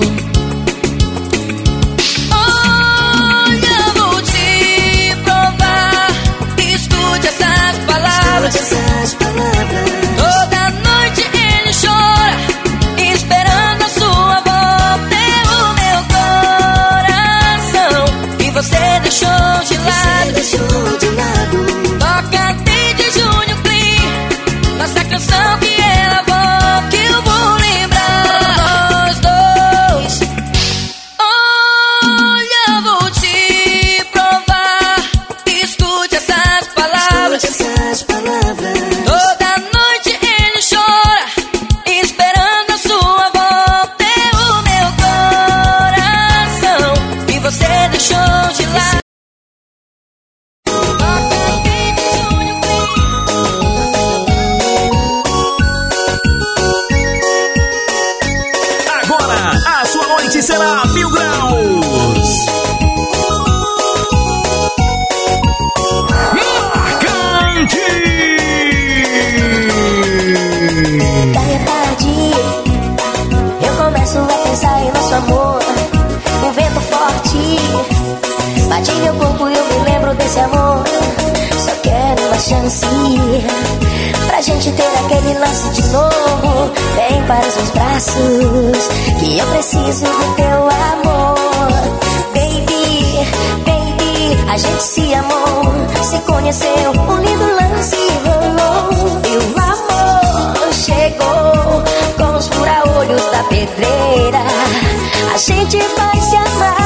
Olha, vou te provar. Escute essas palavras. Toda noite ele chora, esperando a sua volta. O meu coração e você deixou de lado. Toca desde Júnior Clean, nossa canção que ela volta, que eu vou lembrar nós dois. Olha, vou te provar. Escute essas palavras. Toda noite ele chora, esperando a sua volta. O meu coração e você deixou de lado. Agora, a sua noite será 1000 graus. Marcante! Daí a tarde, eu começo a pensar em nosso amor. Um vento forte bate meu corpo e eu me lembro desse amor. Só quero uma chance pra gente ter aquele lance de novo. Vem para os meus braços, que eu preciso do teu amor. Baby, baby, a gente se amou, se conheceu, um lindo lance rolou. E o amor chegou com os fura-olhos da pedreira. A gente vai se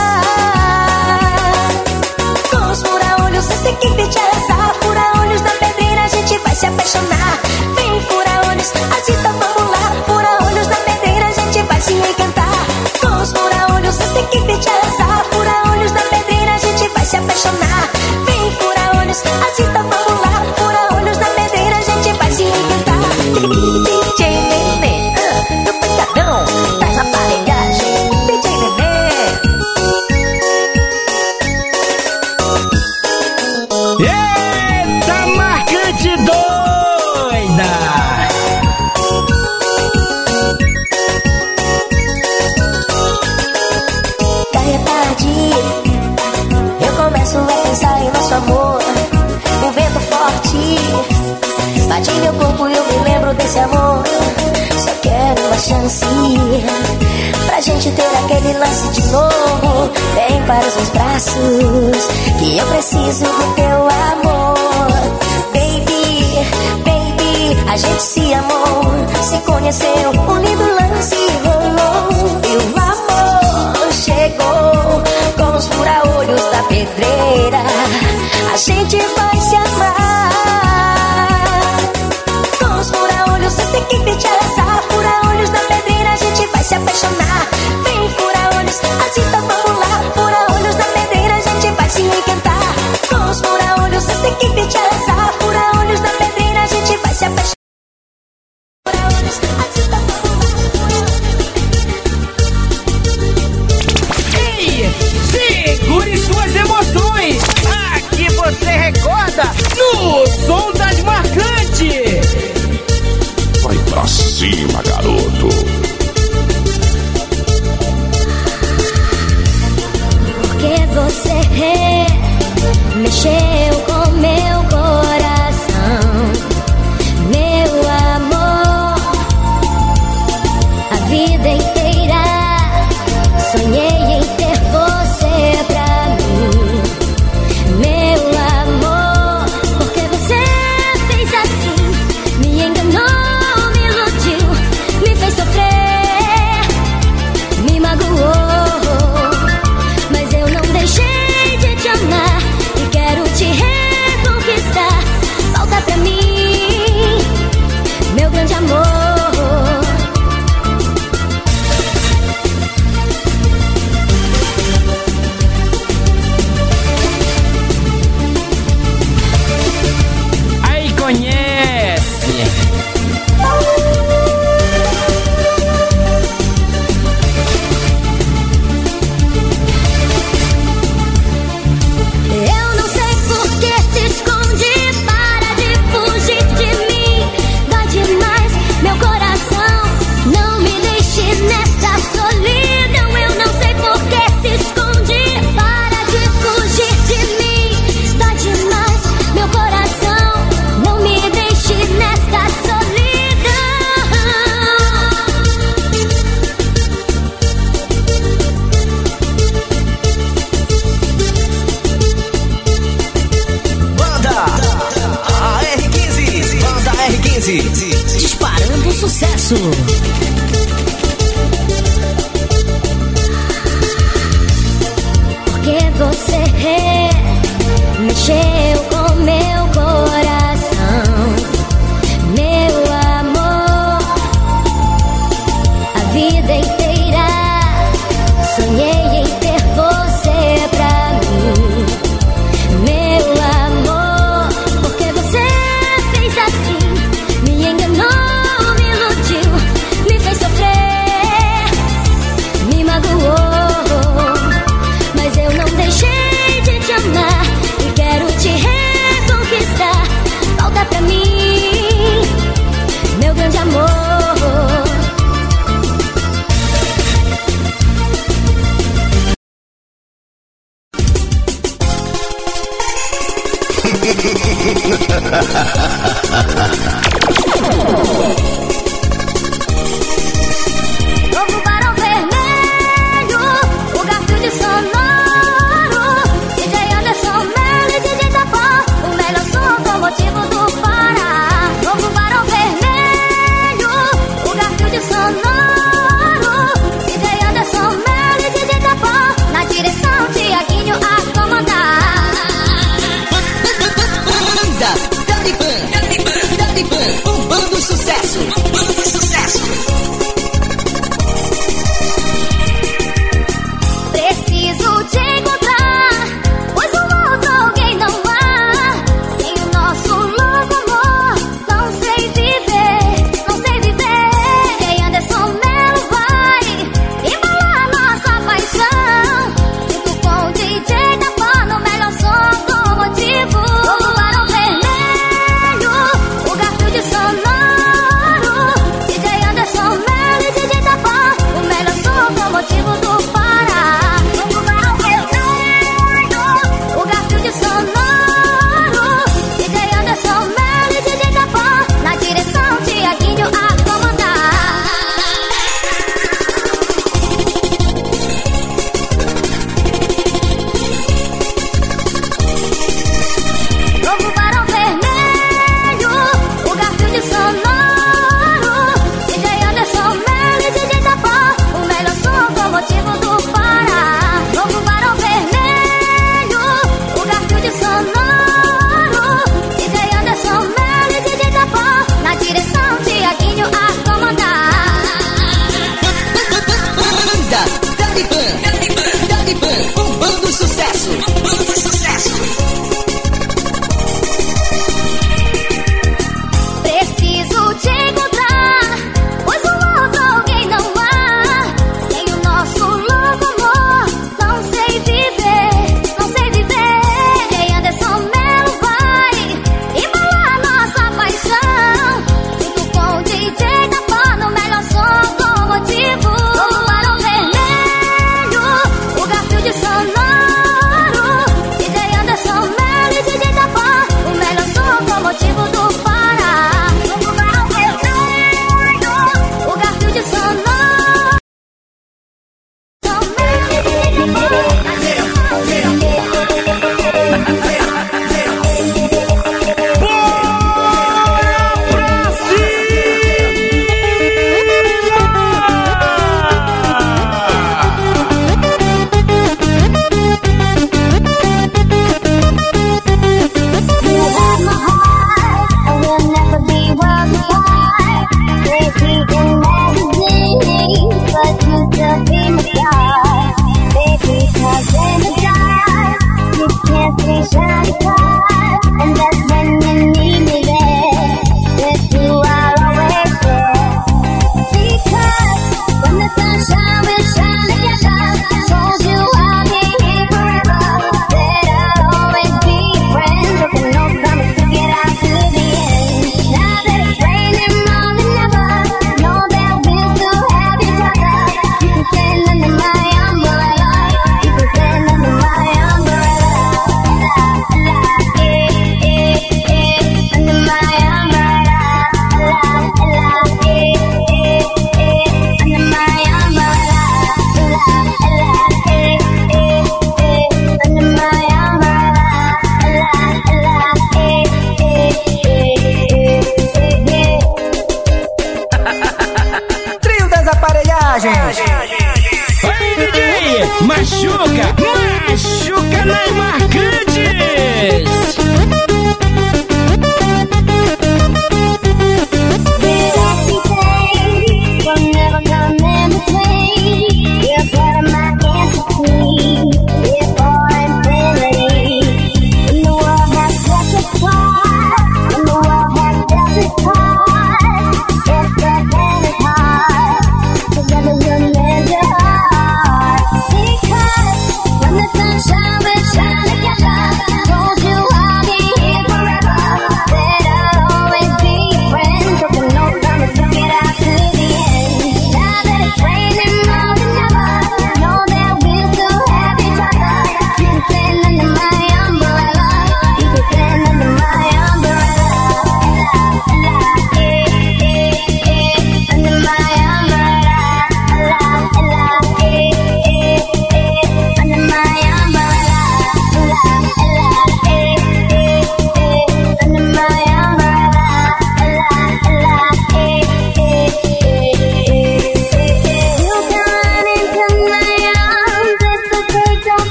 amar com os fura-olhos, essa equipe de asa. Fura-olhos da pedreira, a gente vai se apaixonar. Vem, fura-olhos, agita, vamos lá. Fura-olhos da pedreira, a gente vai se encantar. Com os fura-olhos, essa equipe de asa. Fura-olhos da pedreira, a gente vai se apaixonar. Vem, fura-olhos, agita, vamos lá. Fura-olhos da pedreira, a gente vai se encantar. DJ Nenê, do pancadão, traz a aparelhagem. DJ Nenê. Eita, Marcante doida! Cai a tarde, eu começo a pensar em nosso amor. Um vento forte bate meu corpo e eu me lembro desse amor. Só quero uma chance pra gente ter aquele lance de novo. Vem para os meus braços, que eu preciso do teu amor. Baby, baby, a gente se amou, se conheceu, um lindo lance rolou. E o amor chegou com os fura-olhos da pedreira. A gente vai se amar com os fura-olhos, essa equipe de asa. Fura-olhos da pedreira, a gente vai se apaixonar. Vem, fura-olhos, agita, vamos lá. Fura-olhos da pedreira, a gente vai se encantar. Com os fura-olhos, essa equipe de asa. Fura-olhos da pedreira, a gente vai se apaixonar. Fura-olhos, agita, Ei, segure suas emoções. Aqui você recorda no som das Marcantes. Vai pra cima, garoto. Porque você mexeu com meu coração, meu amor. A vida inteira sonhei em ter você pra mim, meu amor. Porque você fez assim, me enganou, me iludiu, me fez sofrer, me magoou. Mas eu não deixei de te amar e quero te sucesso. Porque você mexeu com meu coração, meu amor. A vida inteira sonhei em ter você pra mim, meu amor. Porque você fez assim, me enganou, me iludiu, me fez sofrer, me magoou. Mas eu não deixei de te amar e quero te reconquistar. Volta pra mim, meu grande amor. Novo Barão Vermelho, o Garfield sonoro, DJ Anderson Melo e DJ Tapó, o melhor som automotivo do Pará. Novo Barão Vermelho, o Garfield sonoro, DJ Anderson Melo e DJ Tapó, na direção Tiaguinho a comandar. Banda Talibã.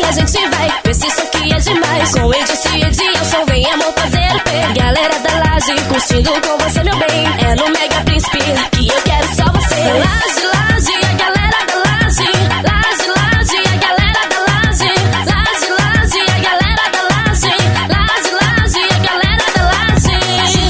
a gente vai, esse isso aqui é demais. Com Edilson e Edilson, vem amor fazer o pé. Galera da laje, curtindo com você meu bem. É no Mega Príncipe que eu quero só você. Laje, laje, a galera da laje. Laje, laje, a galera da laje. Laje, laje, a galera da laje. Laje, laje, a galera da laje.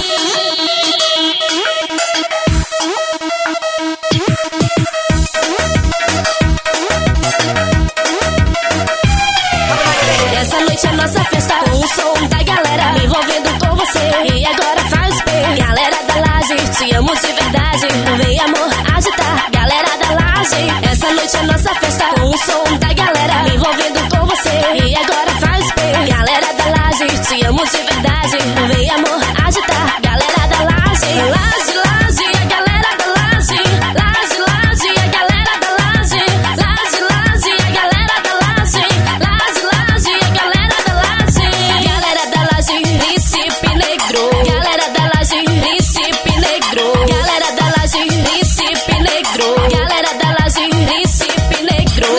Essa noite é nossa festa, com o som da galera me envolvendo com você. E agora faz bem, galera da laje, te amo de verdade. Vem amor agitar, galera da laje. Essa noite é nossa festa, com o som da galera me envolvendo com você. E agora faz bem, galera da laje, te amo de verdade. Vem amor agitar, galera da laje. Laje, laje, a galera da laje. Laje, laje, a galera da laje. Laje, laje, a galera da laje. Laje, laje, a galera da laje. Galera da laje, Recife Negro. Galera da laje, Recife Negro. Galera da laje, Recife Negro. Galera da laje, Recife Negro.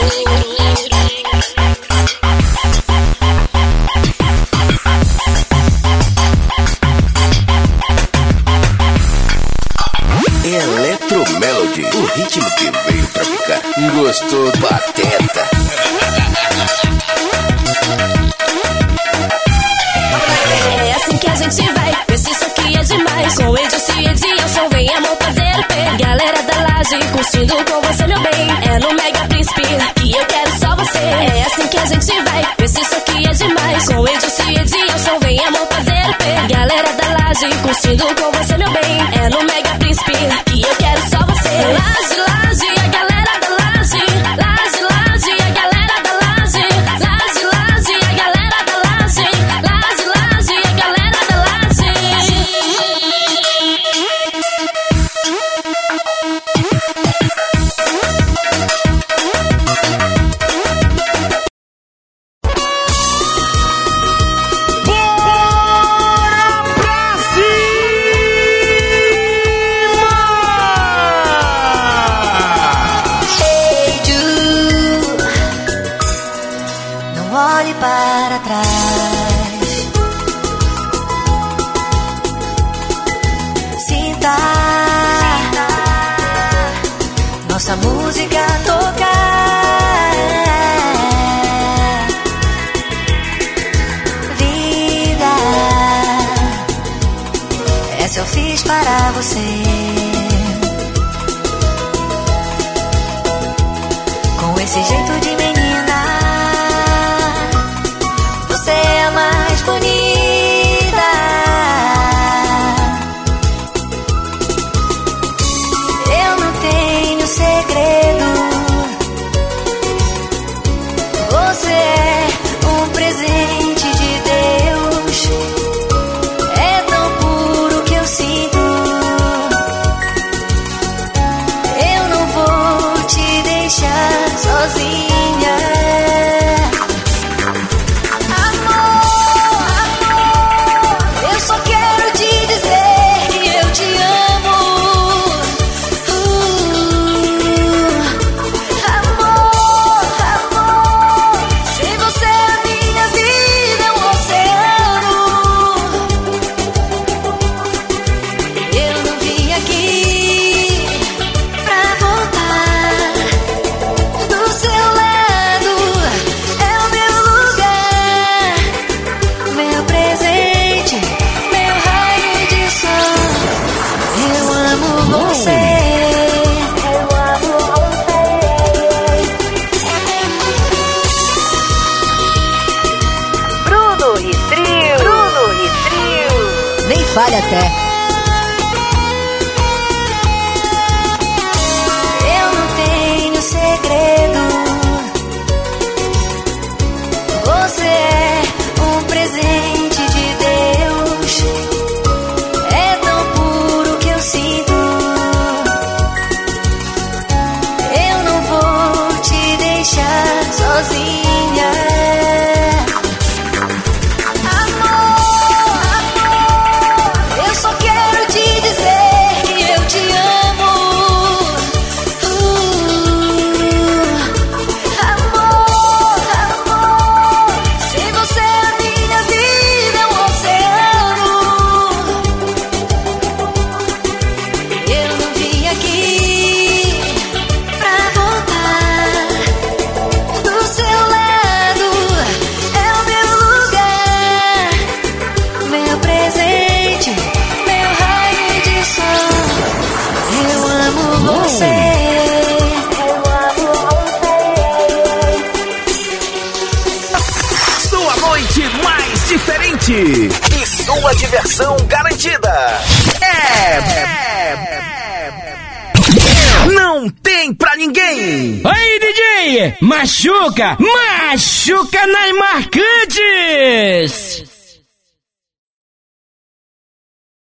Electro Melody, o ritmo que veio pra ficar. Gostou, Pateta? É assim que a gente vai, esse isso aqui é demais. Com Edilson e Edilson, vem amor fazer o pé. Galera da laje, curtindo com você meu bem. É no Mega Príncipe que eu quero só você. É assim que a gente vai, esse isso aqui é demais. Com Edilson e Edilson, vem amor fazer o pé. Galera da laje, curtindo com você meu bem. É no Mega Príncipe que eu quero só você. Laje, laje, a galera da laje. Laje, laje, a galera da laje. Laje, laje, a galera da laje. Laje, laje, a galera da laje. Hey, Ju, não olhe para trás. Sinta nossa música tocar. Vida, essa eu fiz para você. Com esse jeito de menina, você é a mais bonita. Eu não tenho segredo. Você é um presente de Deus. É tão puro que eu sinto. Eu não vou te deixar sozinha. Amor, amor, eu só quero te dizer que eu te amo. Amor, amor, sem você a minha vida é um oceano. Eu não vim aqui pra voltar. Do seu lado é o meu lugar, meu presente, meu raio de sol. Eu amo você. Eu amo você. Bruno e Trio. Bruno e Trio. Nem fale até. Eu não tenho segredo. Você é um presente de Deus. É tão puro que eu sinto. Eu não vou te deixar sozinha. Amor, amor, eu só quero te dizer que eu te amo. Amor, amor, marcante e sua diversão garantida. Não tem pra ninguém. Aí, DJ, machuca nas marcantes.